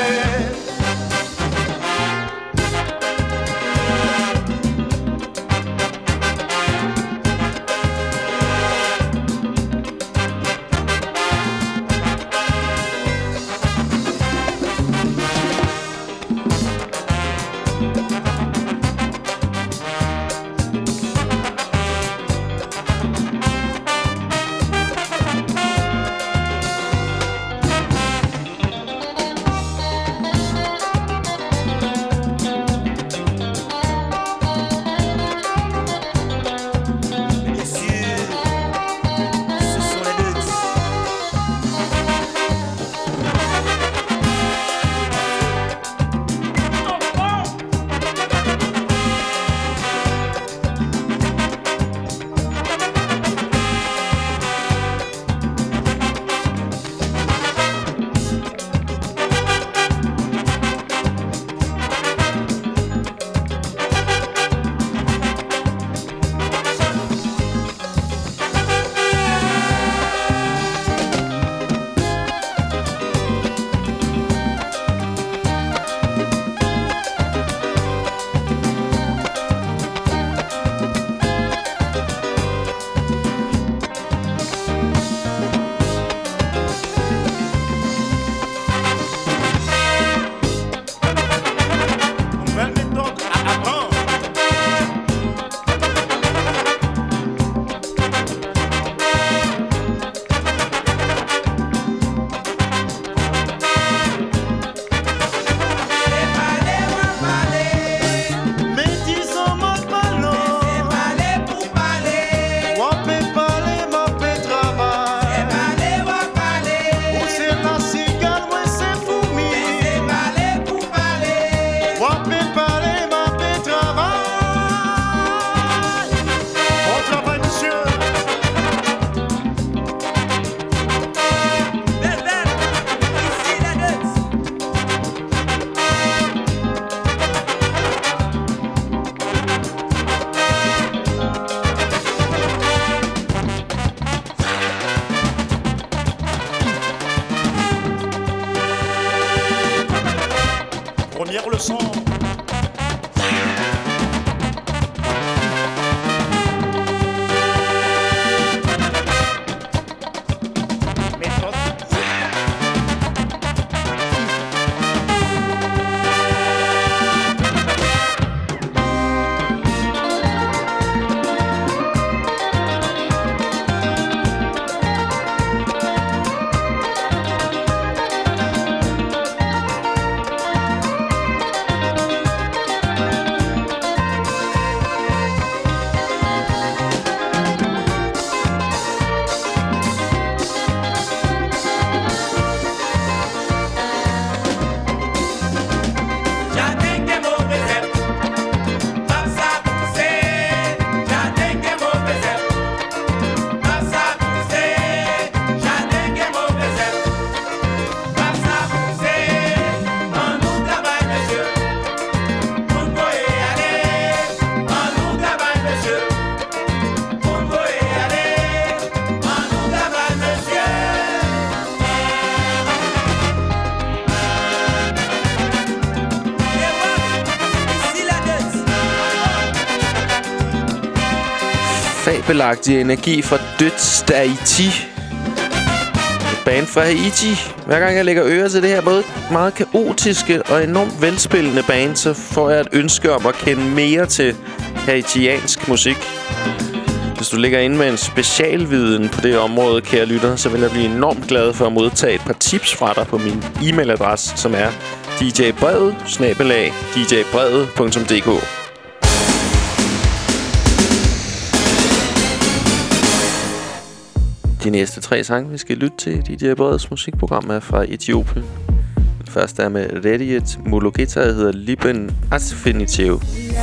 Première leçon. Fabelagtig energi fra Døds Tahiti. Et band fra Haiti. Hver gang jeg lægger øre til det her både meget kaotiske og enormt velspillende band, så får jeg et ønske om at kende mere til haitiansk musik. Hvis du ligger inde med en specialviden på det område, kære lytter, så vil jeg blive enormt glad for at modtage et par tips fra dig på min e-mailadresse, som er d j brevet snabel-a d j brevet punktum d k. De næste tre sange, vi skal lytte til D J Breds musikprogram, er fra Etiopien. Den første er med Rediet Mulogeta, der hedder Liben Asfinitio.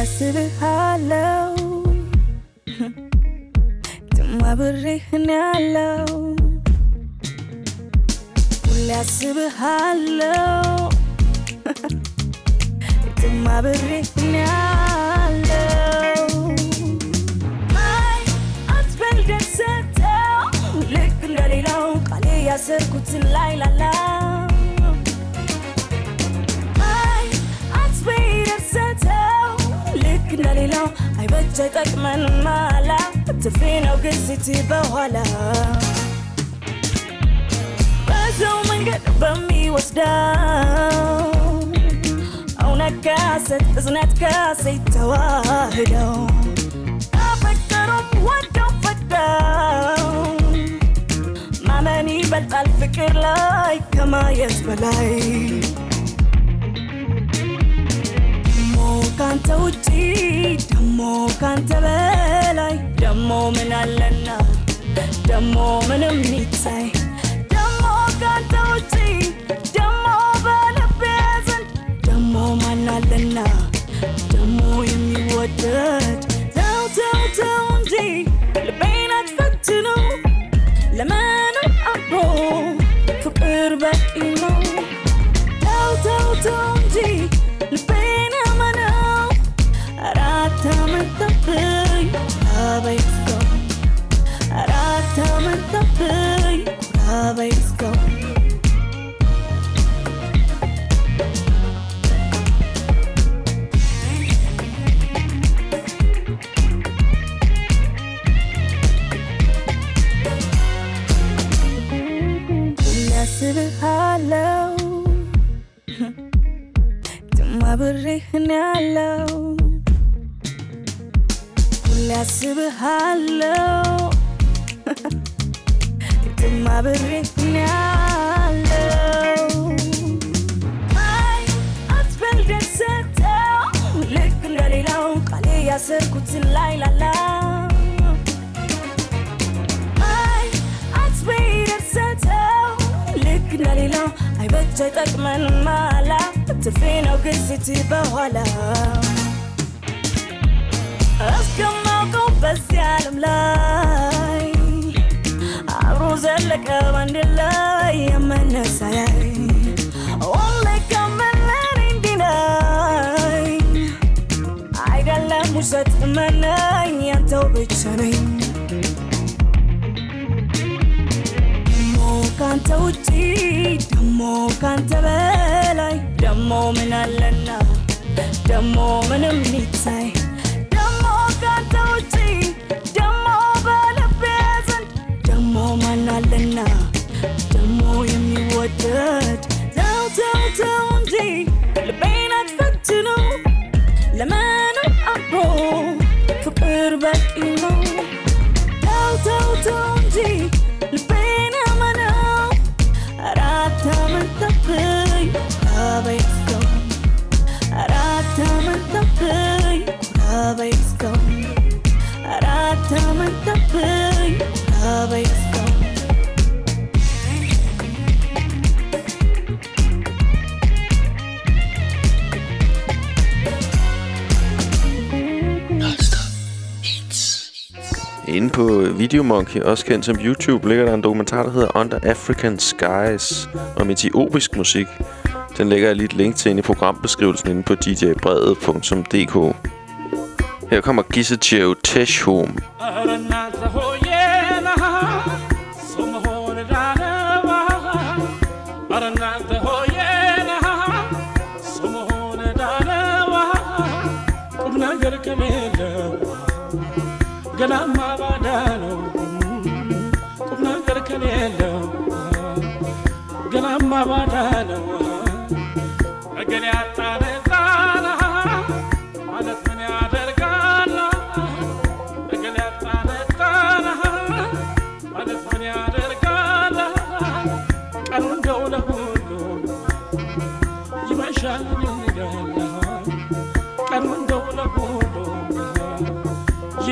ያሰርኩት ላይ ላላ አይ አትበይደሰተው ልክ እንደሌላው አይበጀ ጠቅመን ማላ ትፌ ነው ግዝት በኋላ በዛው መንገድ በሚወስደው እውነት ካሰት እዝነት ካሰት ተዋህደው አፈቀሩም ወደው ፈቅደው ማመን ይበልጣል ፍቅር ላይ ከማየት በላይ ደሞ ካንተ ውጪ ደሞ ካንተ በላይ ደሞ ምን አለና ደሞ ምንም ይታይ ደሞ ካንተ ውጪ ደሞ በልቤ ዘንድ ደሞ ማን አለና ደሞ የሚወደድ ተው ተው ተው እንጂ ልቤን አትፈትነው ለማን አብሮ ፍቅር በቂ ነው ተው ተው ተው እንጂ ልቤን አመነው አራት ዓመት ጠብኝ አበይስኮ አራት ዓመት ጠብኝ አበይስኮ Hello, my hello. Let's be hello. My hello. I I've spent it set out. Look at it out. Kali yaserkut la la la. I I've spent it set out. ለሌላው አይበጀ ጠቅመን ማላ ትፌ ነው ግዝት በኋላ እስከማውቀው በዚህ ዓለም ላይ አብሮ ዘለቀ ባንድ ላይ የመነሳያይ ሁሌ ከመለኝ እንዲናይ አይደለም ውሸት እመነኝ ያንተው ብቻ ነኝ ካንተ ውጪ ደሞ ካንተ በላይ ደሞ ምን አለና ደሞ ምንም ይታይ ደሞ ካንተ ውጪ ደሞ በልቤ ዘንድ ደሞ ማን አለና ደሞ የሚወደድ ተው ተው ተው እንጂ ልቤን አትፈትነው ለማን አብሮ ፍቅር በቂ ነው ተው ተው ተው እንጂ ልቤን አመነው አራት ዓመት ጠብኝ አበይስኮ አራት ዓመት ጠብኝ አበይስኮ አራት ዓመት ጠብኝ አበይስኮ Inde på Videomonkey, også kendt som YouTube, ligger der en dokumentar, der hedder Under African Skies, om etiopisk musik. Den lægger jeg lige et link til inde i programbeskrivelsen inde på d j brevet punktum d k. Her kommer Gissetjeo Teshome. Ganama badano, kumna garkanelo. Ganama badano, agani atare kana, alat mani ader kana, agani atare kana.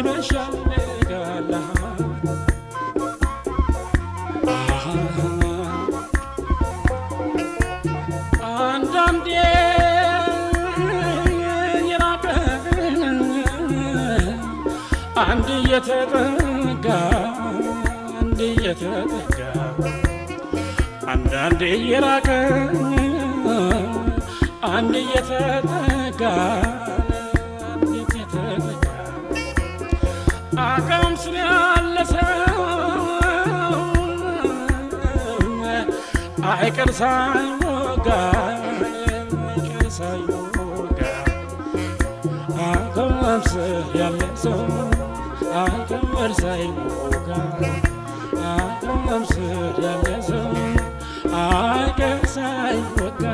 ሲመሻል ነጋላ አንዳንዴ የራቀን አንድ እየተጠጋ አንድ እየተጠጋ አንዳንዴ የራቀን አንድ እየተጠጋ አንድ እየተጠጋ አቅም ስላለ ሰው አይቀር ሳይወጋ አይቀር ሳይወጋ አቅም ስላለ ሰው አይቀር ሳይወጋ አቅም ስላለ ሰው አይቀር ሳይወጋ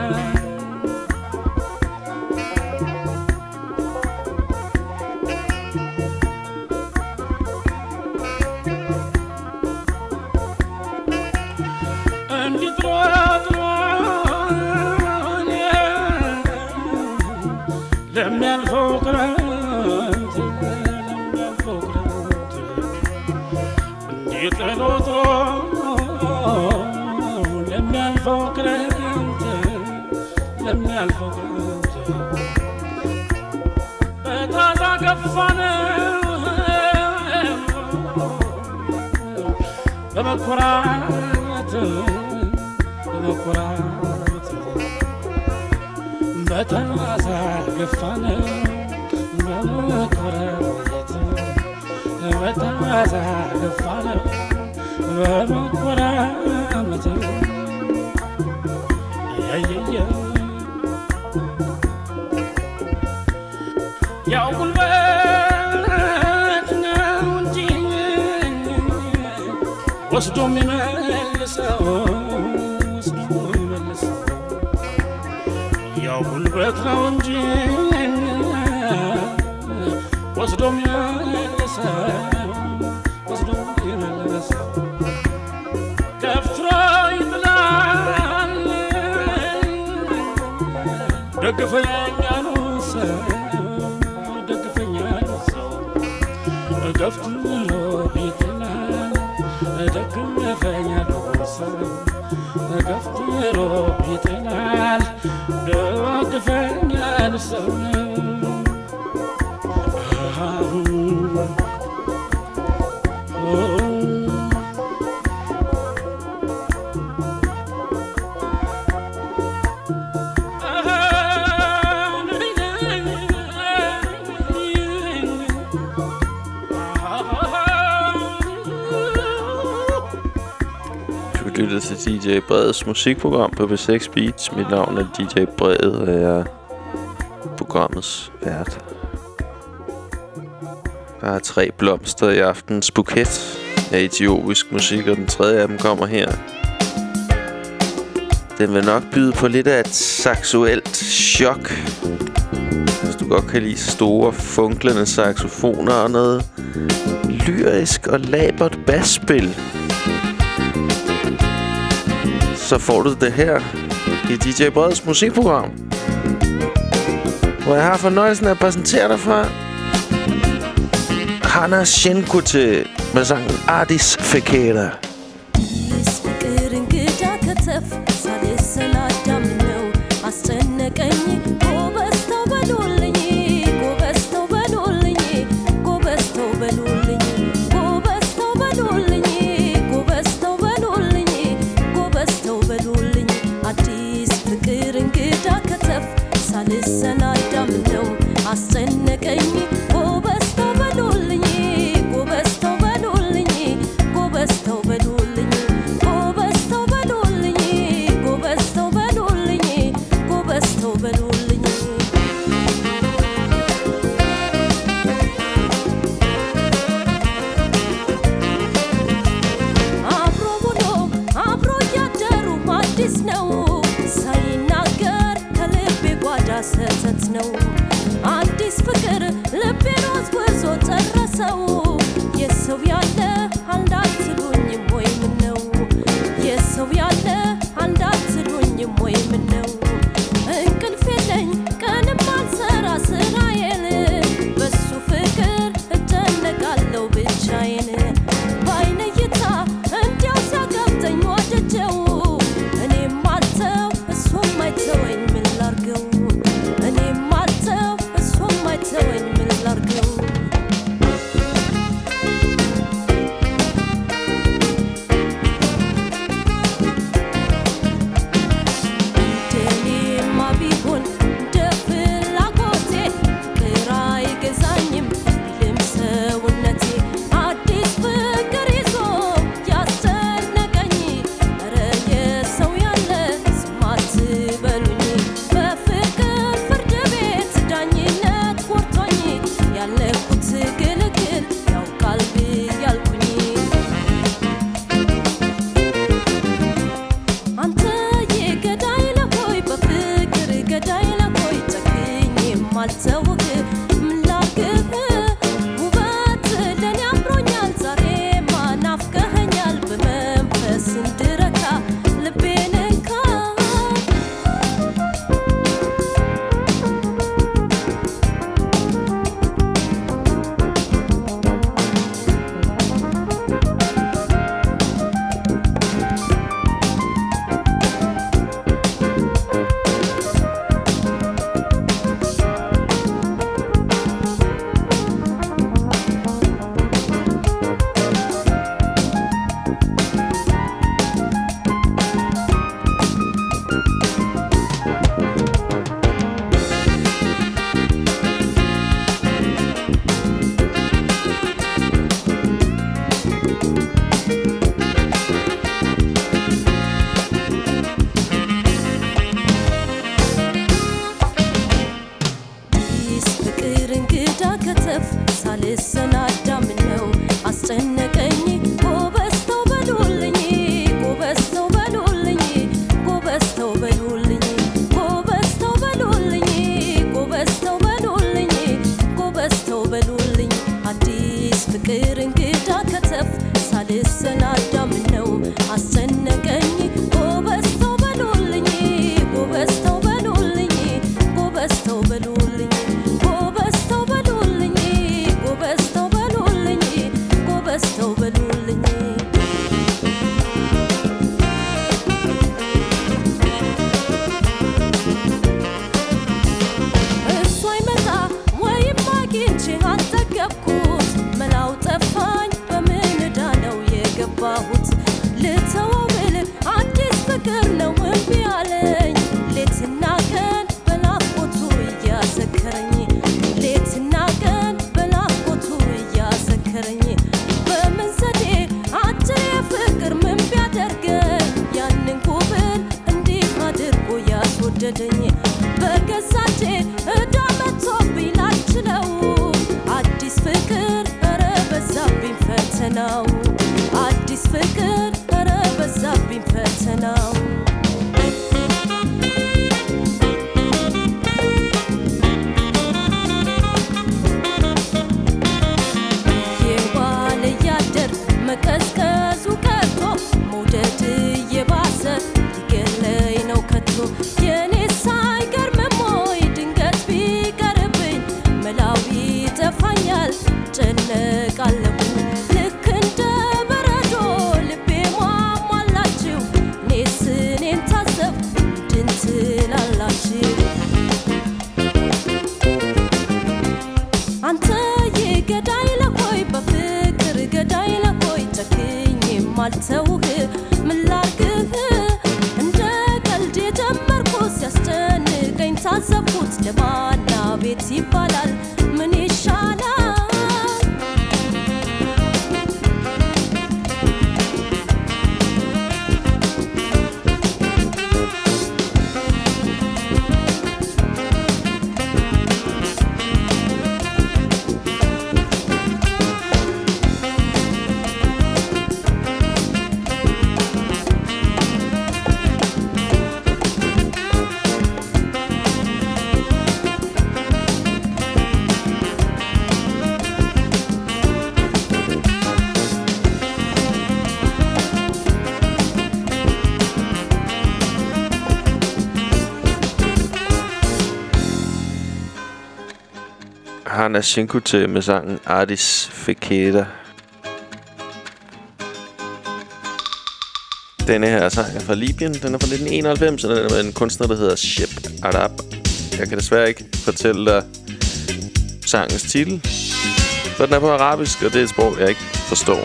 ለሚያልፈው ክረምት ለሚያልፈው ክረምት እንዴት ሮጦ ለሚያልፈው ክረምት ለሚያልፈው ክረምት በታዛ ገፋን በመኩራት በመኩራት በታዛ ገፋን በመኩራት በታዛ ገፋን በመኩራት ያየየ ያው ጉልበት ነው እንጂ ወስዶ የሚመልሰው ወስዶ የሚመልሰው ያው ጉልበት ነው እንጂ ወስዶ የሚመልሰው ወስዶ የሚመልሰው ገፍትሮ ይጥላል ደግፈኛ ነው ሰው ደግፈኛ ነው ሰው ገፍትሮ ይጥላል ደግፈኛ ነው ሰው ገፍትሮ ይጥላል ደግፈኛ ነው ሰው lytter til D J Breds musikprogram på B seks Beats. Mit navn er D J Bred, og jeg er programmets vært. Der er tre blomster i aftens buket af etiopisk musik, og den tredje af dem kommer her. Den vil nok byde på lidt af et saxuelt chok. Hvis du godt kan lide store, funklende saxofoner og noget lyrisk og labert basspil, så får du det her i D J Breds musikprogram, hvor jeg har fornøjelsen af at præsentere dig for Hana Shenkote med sangen Adis Fekera. Listen, I don't know. I send a game. Go best over Lully. Go best over Lully. Go best over ሰው ብቻዬን ባይነ እይታ እንዲያው ሲያጋብተኝ ወደጀው እኔም አልተው እሱም አይተወኝ ምን ላርገው እኔም አልተው እሱም አይተወኝ ምን ላርገው Rana Shinkute med sangen Ardis Fekeda. Denne her sang er fra Libyen. Den er fra nitten enoghalvfems, og den er med en kunstner, der hedder Shep Arab. Jeg kan desværre ikke fortælle dig sangens titel, for den er på arabisk, og det er et sprog, jeg ikke forstår.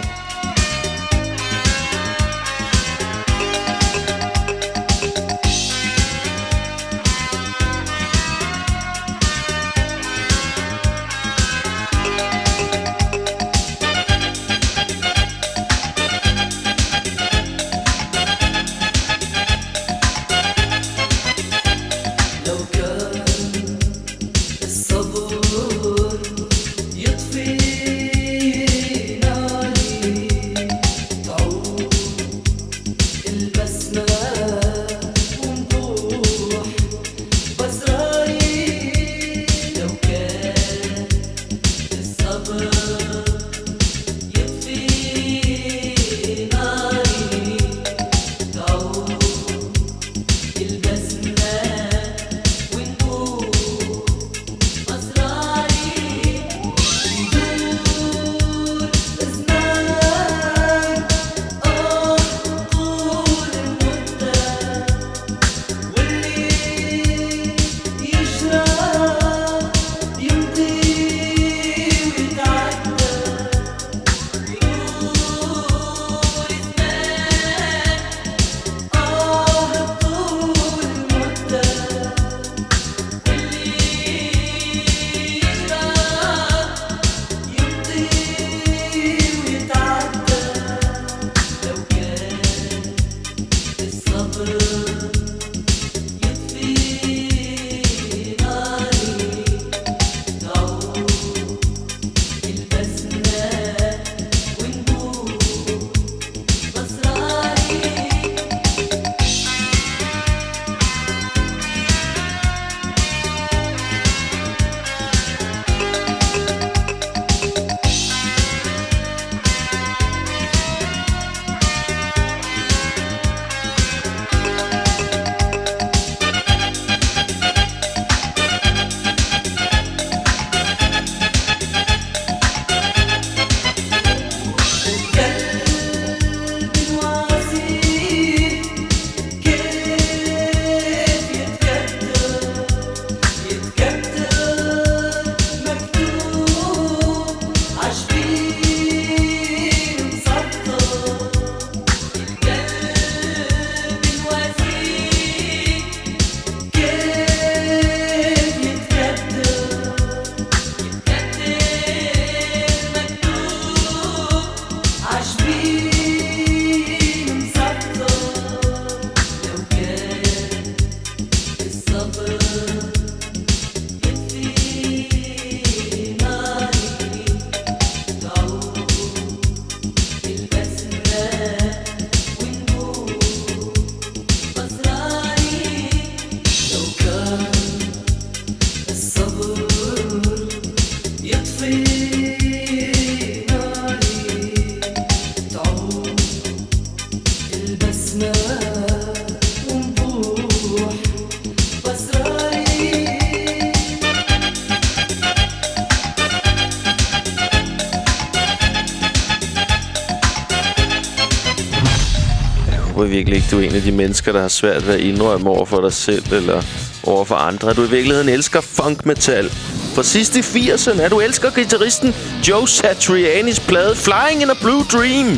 Virkelig ikke, du er en af de mennesker, der har svært ved at indrømme over for dig selv eller over for andre. Du i virkeligheden elsker funk metal. For sidst i firserne er du elsker guitaristen Joe Satrianis plade Flying in a Blue Dream.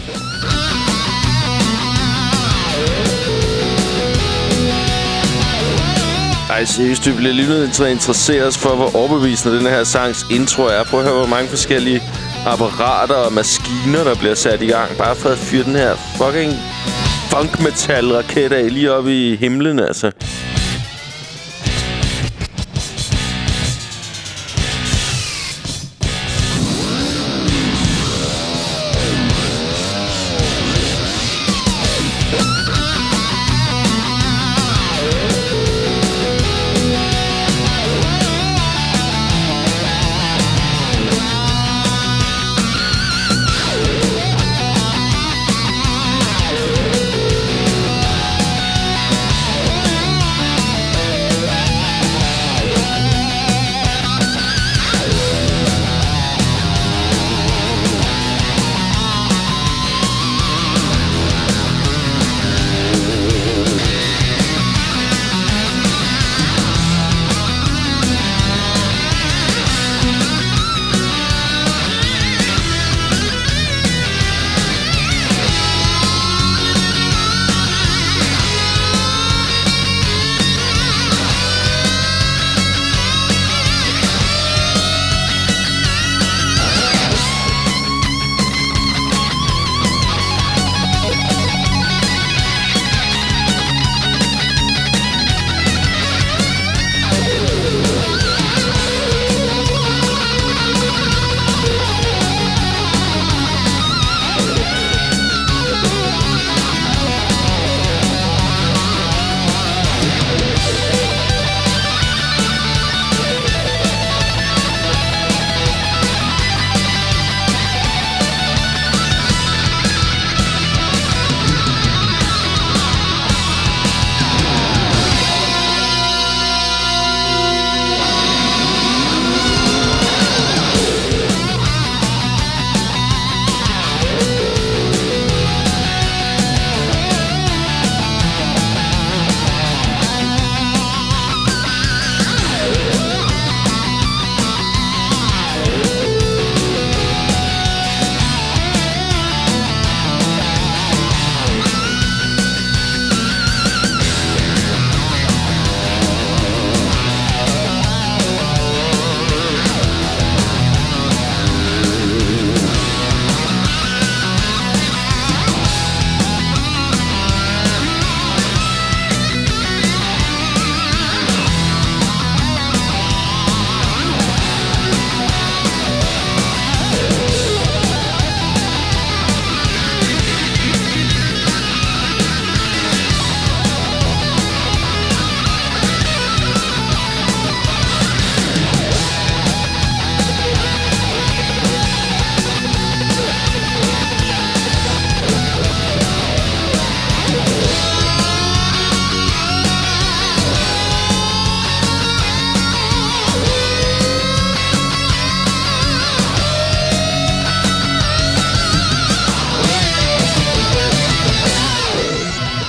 Ej, seriøst, du bliver lige nødt til at interessere os for, hvor overbevisende den her sangs intro er. Prøv at høre, hvor mange forskellige apparater og maskiner, der bliver sat i gang. Bare for at fyre den her fucking funk-metal-raket af lige oppe i himlen, altså.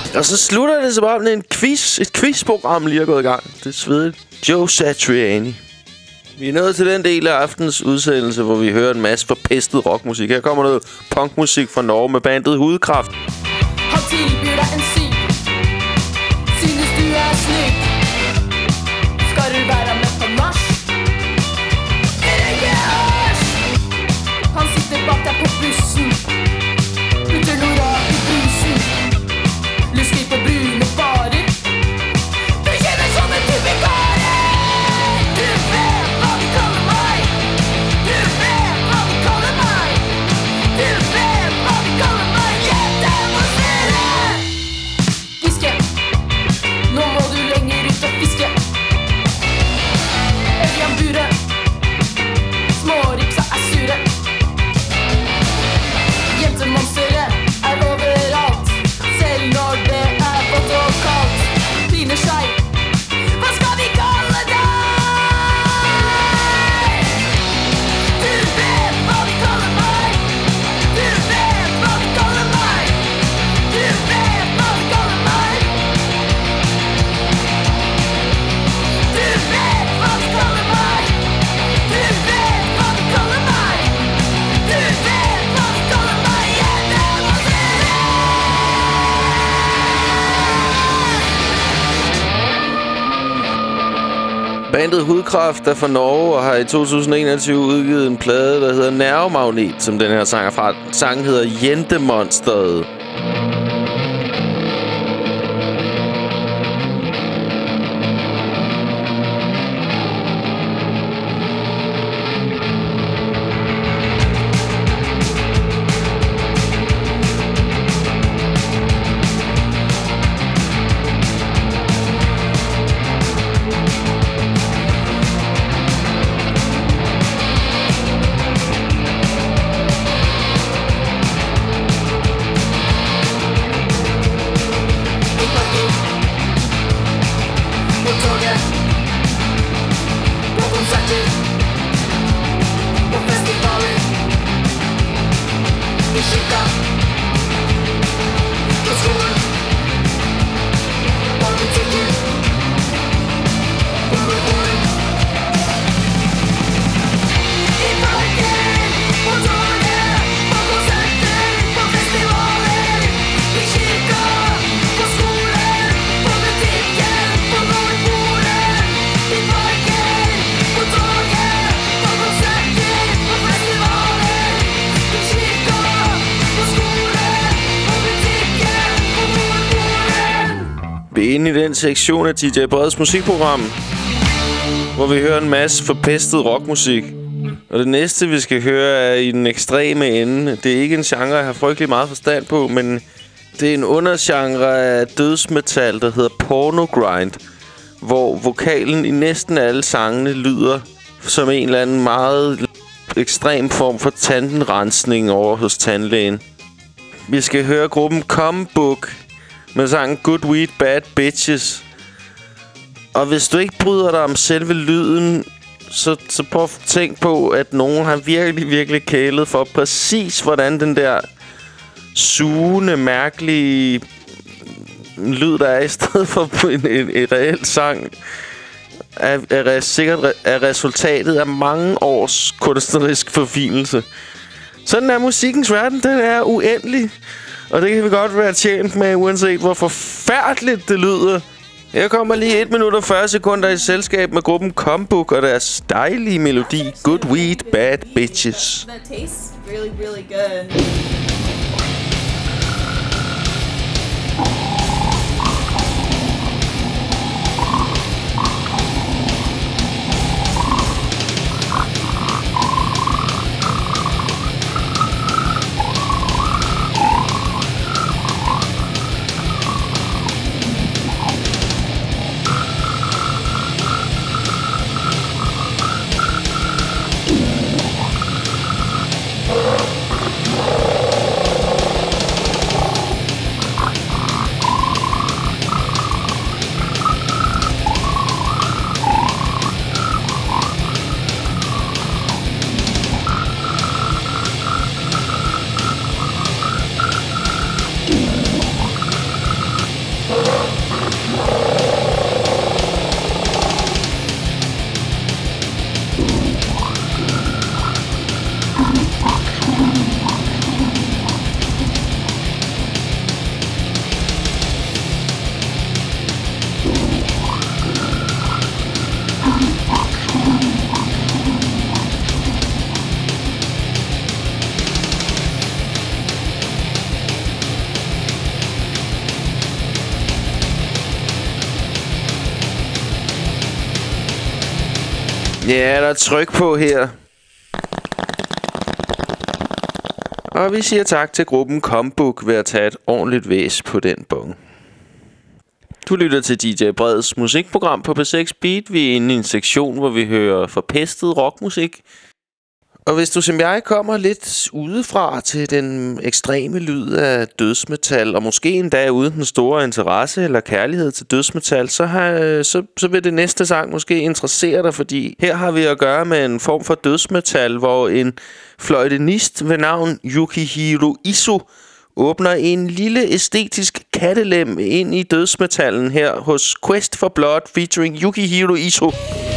Og så slutter det så bare med en quiz. Et quizprogram lige er gået i gang. Det er svedigt. Joe Satriani. Vi er nået til den del af aftens udsendelse, hvor vi hører en masse forpestet rockmusik. Her kommer noget punkmusik fra Norge med bandet Hudkraft. Han tilbyr dig en syk. Synes du er snyk? Skal du være med på marsch? Eller gærs? Han sitter bak dig på bussen. Putter noe rart i brusen. Lusker på brune barer. Du kjenner som en tubikarer. Du vet hva de kaller meg. Du vet hva de kaller meg. Du vet hva de kaller meg. Jeg demonstrerer. Fiske. Nå må du lenger ut og fiske. Ørjan Bure. Småripsa er sure. Jentemonsteret er overalt. Selv når det er vått og kaldt. Piner seg. Hva skal vi kalle deg? Du vet hva de kaller meg. Du vet hva de kaller meg. Du vet hva de kaller meg. Du vet hva de kaller meg. Du vet hva de kaller meg. Du vet hva de kaller meg. Jeg demonstrerer. Bandet Hudkraft er fra Norge og har i to tusind og enogtyve udgivet en plade, der hedder Nervemagnet, som den her sang er fra. Sangen hedder Jentemonsteret. På toget. På konserter. På festivaler. I kirka. På skolen. På butikken. På bordet. I parken. På toget. På konserter. På festivaler. I kirka. På skolen. På butikken. På Nordpolen. I parken. På toget. På konserter. På festivaler. I kirka. På skolen. På butikken. På Nordpolen. Vi er inde i den sektion af D J Breds musikprogram, hvor vi hører en masse forpestet rockmusik. Og det næste, vi skal høre, er i den ekstreme ende. Det er ikke en genre, jeg har frygtelig meget forstand på, men det er en undergenre af dødsmetal, der hedder pornogrind, hvor vokalen i næsten alle sangene lyder som en eller anden meget ekstrem form for tandenrensning over hos tandlægen. Vi skal høre gruppen Combook med sangen Good Weed Bad Bitches. Og hvis du ikke bryder dig om selve lyden, så, så prøv at tænk på, at nogen har virkelig, virkelig kælet for præcis, hvordan den der sugende, mærkelige lyd, der er i stedet for en, en, en reelt sang, er, er sikkert er resultatet af mange års kunstnerisk forfinelse. Sådan er musikkens verden, den er uendelig. Og det kan vi godt være tjent med, uanset hvor forfærdeligt det lyder. Her kommer lige et minut og fyrre sekunder i selskab med gruppen Combook og deres dejlige melodi Good Weed Bad Bitches. That tastes really, really good. Oh, Ja, der er tryk på her. Og vi siger tak til gruppen Combuk ved at tage et ordentligt væs på den bong. Du lytter til D J Breds musikprogram på P seks Beat. Vi er inde i en sektion, hvor vi hører forpestet rockmusik. Og hvis du som jeg kommer lidt udefra til den ekstreme lyd af dødsmetal, og måske endda uden den store interesse eller kærlighed til dødsmetal, så, har, så, så vil det næste sang måske interessere dig, fordi her har vi at gøre med en form for dødsmetal, hvor en fløjtenist ved navn Yukihiro Iso åbner en lille æstetisk kattelem ind i dødsmetallen her hos Quest for Blood featuring Yukihiro Iso.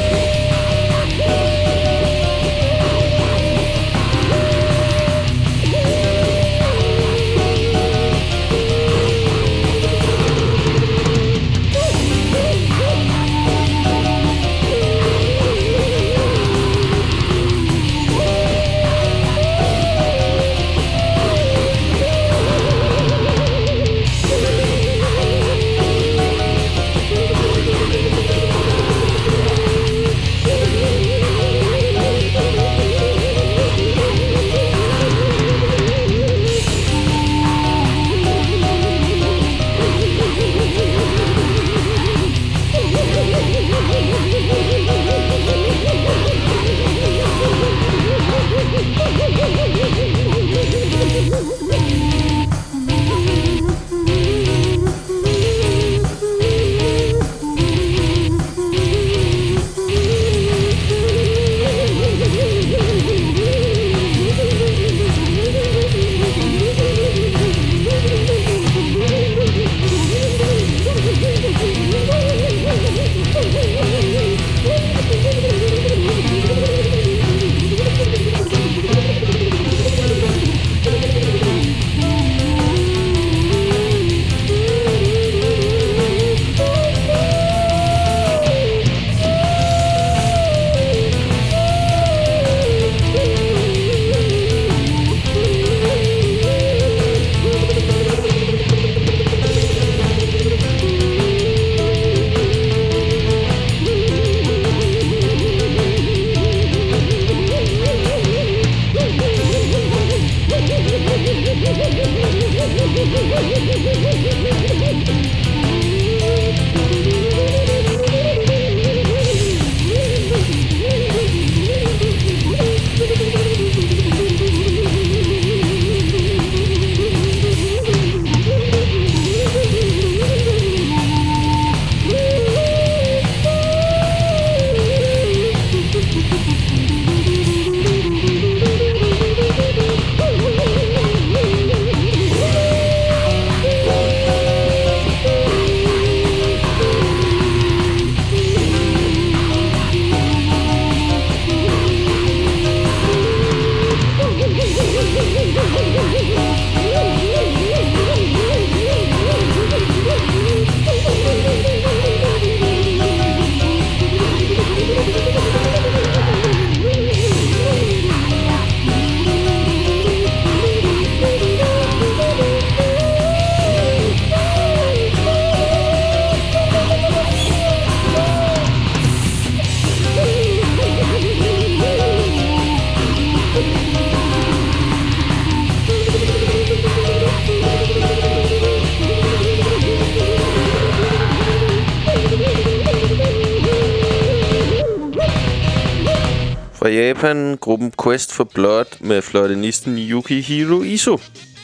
Fra Japan, gruppen Quest for Blood med fløjtenisten Yukihiro Iso.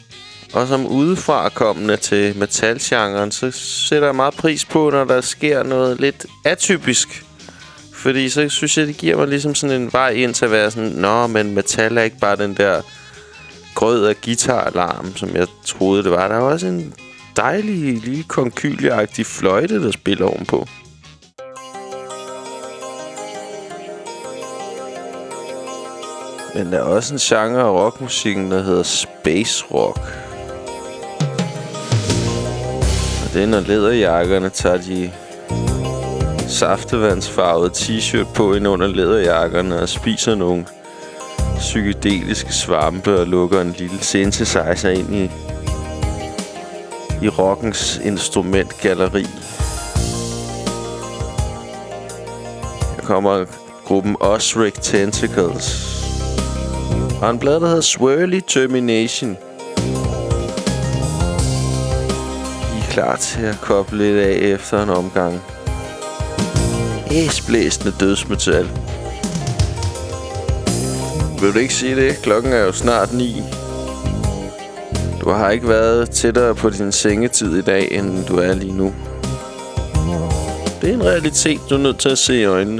Og som udefrakommende til metalgenren, så sætter jeg meget pris på, når der sker noget lidt atypisk. Fordi så synes jeg, det giver mig ligesom sådan en vej ind til at være sådan, nå, men metal er ikke bare den der grød af guitaralarm, som jeg troede, det var. Der er også en dejlig, lille konkylie-agtig fløjte, der spiller ovenpå. Men der er også en genre af rockmusikken, der hedder space rock. Og det er, når læderjakkerne tager de saftevandsfarvede t-shirt på ind under læderjakkerne og spiser nogle psykedeliske svampe og lukker en lille synthesizer ind i, i rockens instrumentgalleri. Her kommer gruppen Ozric Tentacles. Og en plade, der hedder Swirly Termination. I er klar til at koble lidt af efter en omgang. Æsblæsende dødsmetal. Vil du ikke sige det? Klokken er jo snart ni. Du har ikke været tættere på din sengetid i dag, end du er lige nu. Det er en realitet, du er nødt til at se i øjnene.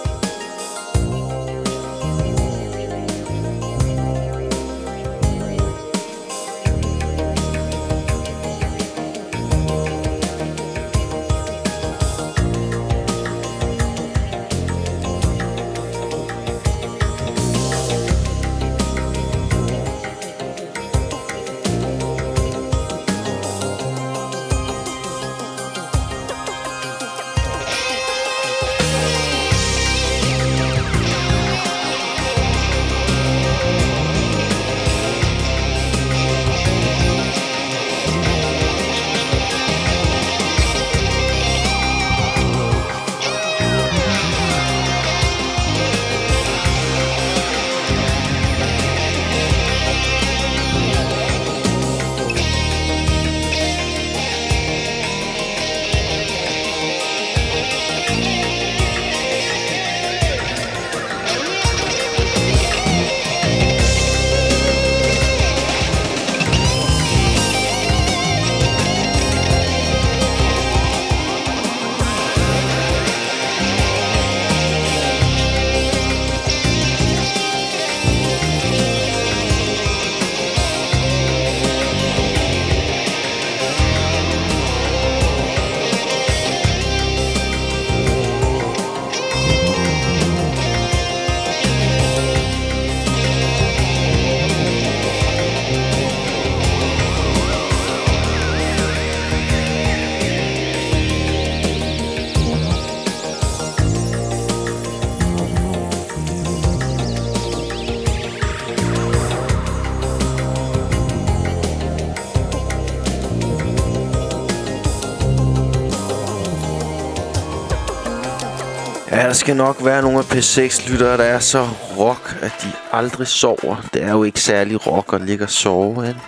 Ja, der skal nok være nogle af P seks-lyttere, der er så rock, at de aldrig sover. Det er jo ikke særlig rock at ligge og sove, vel?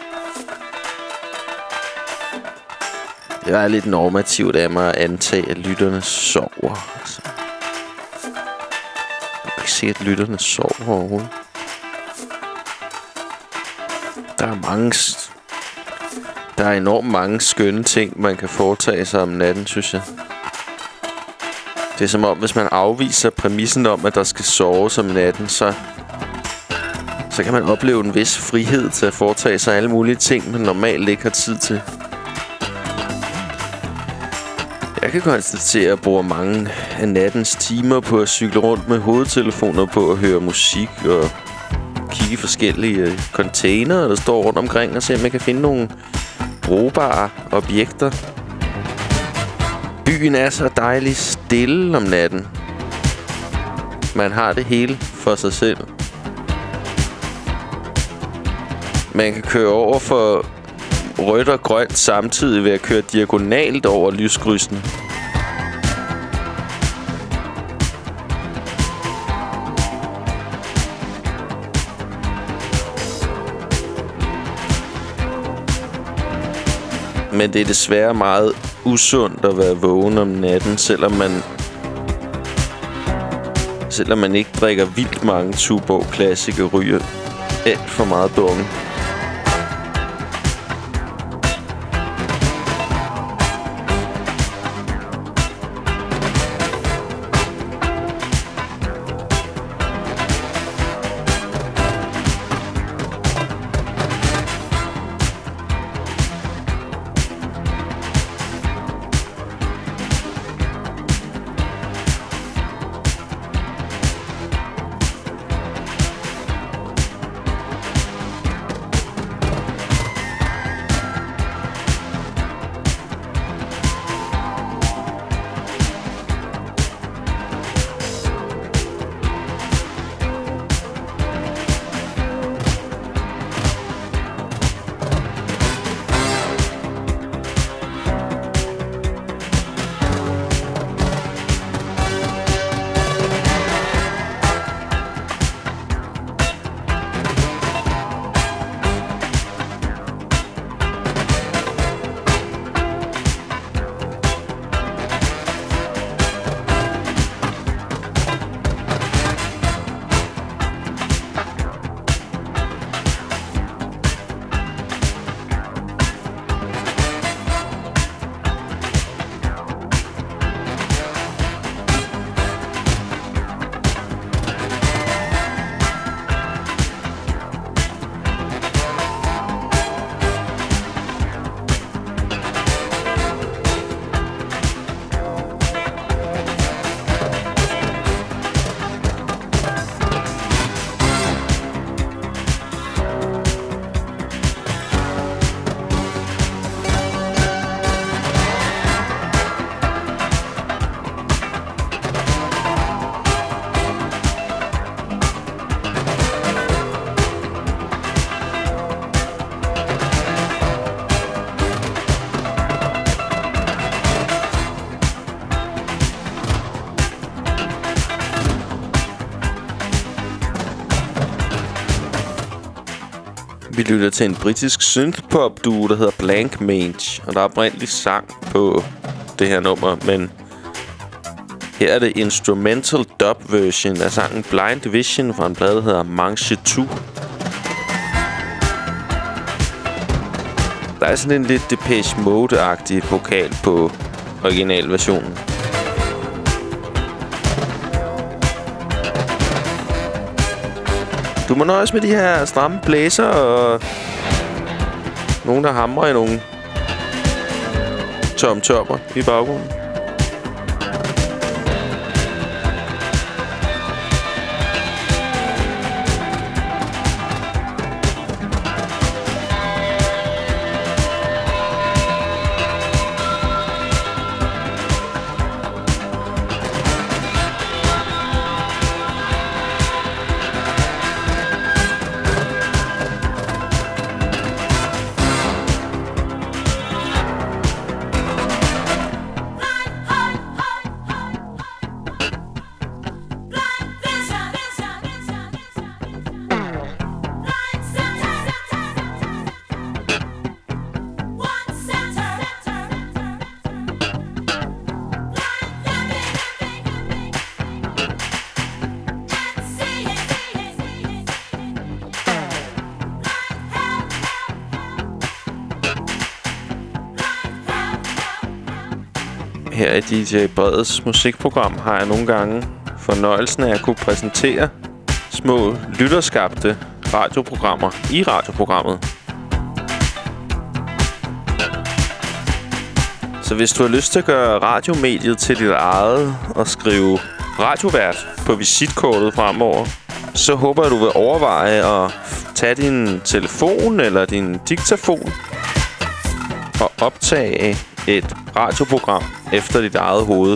Det er lidt normativt af mig at antage, at lytterne sover. Altså. Jeg kan ikke se, at lytterne sover overhovedet. Der er mange... Der er enormt mange skønne ting, man kan foretage sig om natten, synes jeg. Det er som om, hvis man afviser præmissen om, at der skal soves om natten, så, så kan man opleve en vis frihed til at foretage sig alle mulige ting, man normalt ikke har tid til. Jeg kan konstatere, at jeg bruger mange af nattens timer på at cykle rundt med hovedtelefoner på og høre musik og kigge i forskellige containere, der står rundt omkring og se, om jeg kan finde nogle brugbare objekter. Byen er så dejligt stille om natten. Man har det hele for sig selv. Man kan køre over for rødt og grønt samtidig ved at køre diagonalt over lyskrydsen. Men det er desværre meget usundt at være vågen om natten, selvom man selvom man ikke drikker vildt mange Tuborg Classic og ryger alt for meget bunge. lytter til en britisk synthpop-duo, der hedder Blank Mange. Og der er oprindeligt sang på det her nummer, men her er det instrumental dub version af sangen Blind Vision fra en plade, der hedder Manche to. Der er sådan en lidt Depeche Mode-agtig vokal på originalversionen. Du må nøjes med de her stramme blæser og nogen, der hamrer i nogle tom-tommer i baggrunden. Her i D J Breds musikprogram har jeg nogle gange fornøjelsen af at kunne præsentere små lytterskabte radioprogrammer i radioprogrammet. Så hvis du har lyst til at gøre radiomediet til dit eget og skrive radiovært på visitkortet fremover, så håber jeg, du vil overveje at tage din telefon eller din diktafon og optage et radioprogram efter dit eget hoved.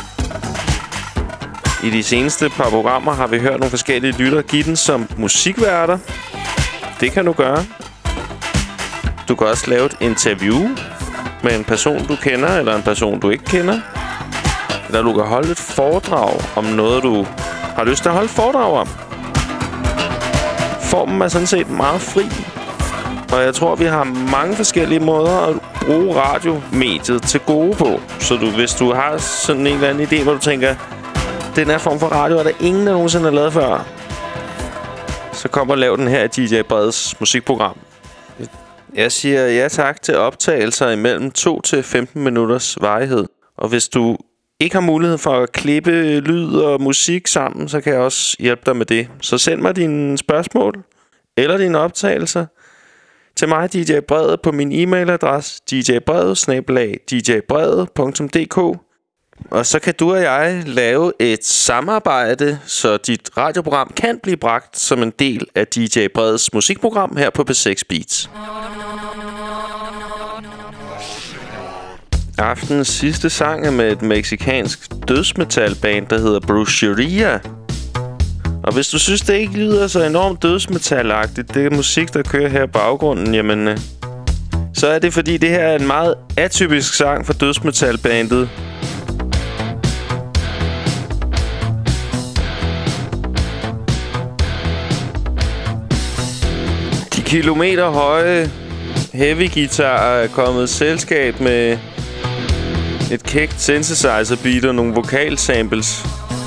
I de seneste par programmer har vi hørt nogle forskellige lyttere give den som musikværter. Det kan du gøre. Du kan også lave et interview med en person, du kender, eller en person, du ikke kender. Eller du kan holde et foredrag om noget, du har lyst til at holde et foredrag om. Formen er sådan set meget fri. Og jeg tror, vi har mange forskellige måder at bruge radiomediet til gode på. Så du, hvis du har sådan en eller anden idé, hvor du tænker, den her form for radio er der ingen, der nogensinde har lavet før, så kom og lav den her i D J Breds musikprogram. Jeg siger ja tak til optagelser imellem to til femten minutters varighed. Og hvis du ikke har mulighed for at klippe lyd og musik sammen, så kan jeg også hjælpe dig med det. Så send mig dine spørgsmål eller dine optagelser til mig, D J Brede, på min e-mailadresse d j brede snabel-a d j brede punktum d k. Og så kan du og jeg lave et samarbejde, så dit radioprogram kan blive bragt som en del af D J Bredes musikprogram her på P seks Beats. Aftenens sidste sang er med et mexicansk dødsmetalband, der hedder Brujeria. Og hvis du synes, det ikke lyder så enormt dødsmetalagtigt, det er musik, der kører her i baggrunden, jamen, øh, så er det fordi, det her er en meget atypisk sang for dødsmetalbandet. De kilometer høje heavy guitar er kommet selskab med et kægt synthesizer beat og nogle vokalsamples.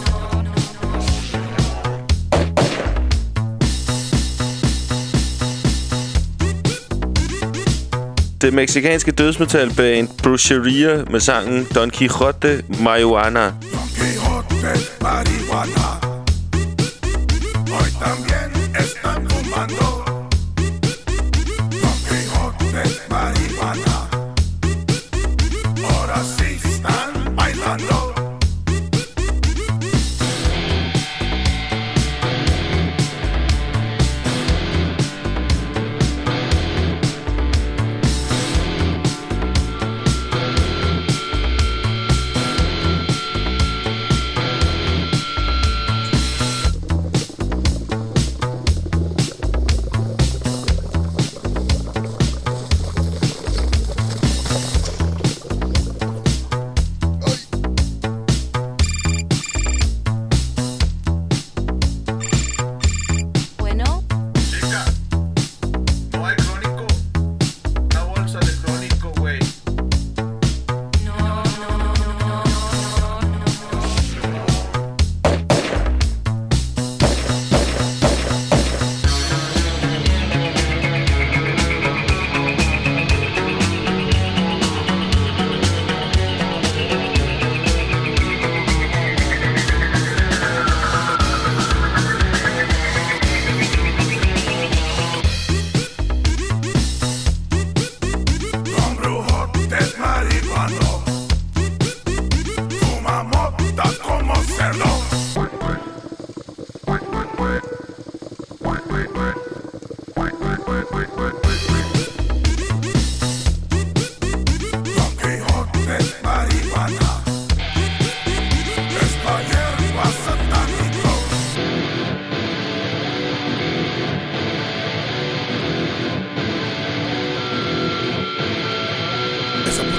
Det mexicanske dødsmetalband Brujeria med sangen Don Quixote Marihuana. Don Quixote Marihuana. Hoy también están fumando. Don Quixote Marihuana. Ahora sí están bailando.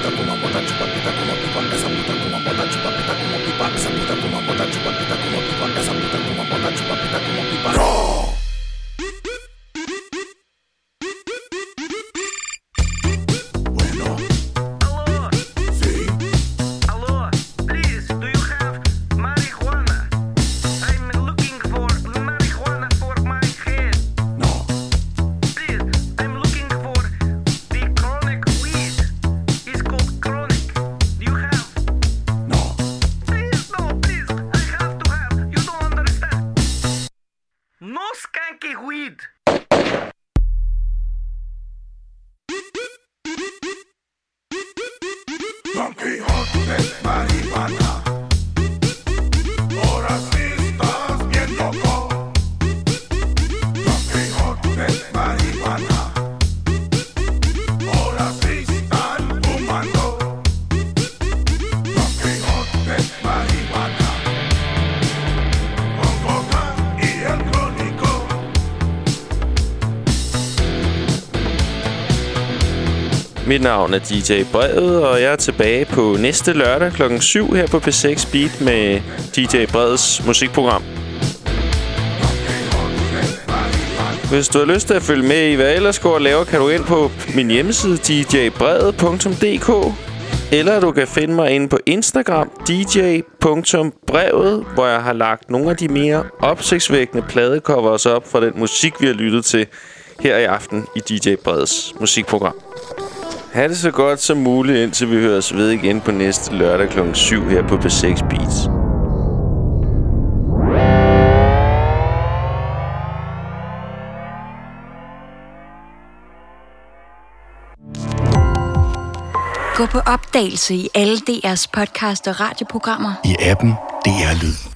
puta kuma mota chupa pita kuma pipa, esa puta kuma mota chupa pita kuma pipa, esa puta kuma mota chupa pita kuma pipa, esa puta kuma mota chupa pita kuma pipa. No. Mit navn er D J Brevet, og jeg er tilbage på næste lørdag klokken syv her på P seks Beat med D J Brevets musikprogram. Hvis du har lyst til at følge med i, hvad jeg ellers går og laver, kan du ind på min hjemmeside d j brevet punktum d k, eller du kan finde mig inde på Instagram d j punktum brevet, hvor jeg har lagt nogle af de mere opsigtsvækkende pladecovers op fra den musik, vi har lyttet til her i aften i D J Brevets musikprogram. Ha' det så godt som muligt, indtil vi høres ved igen på næste lørdag klokken syv her på P seks Beats. Gå på opdagelse i alle D R's podcast og radioprogrammer. I appen D R Lyd.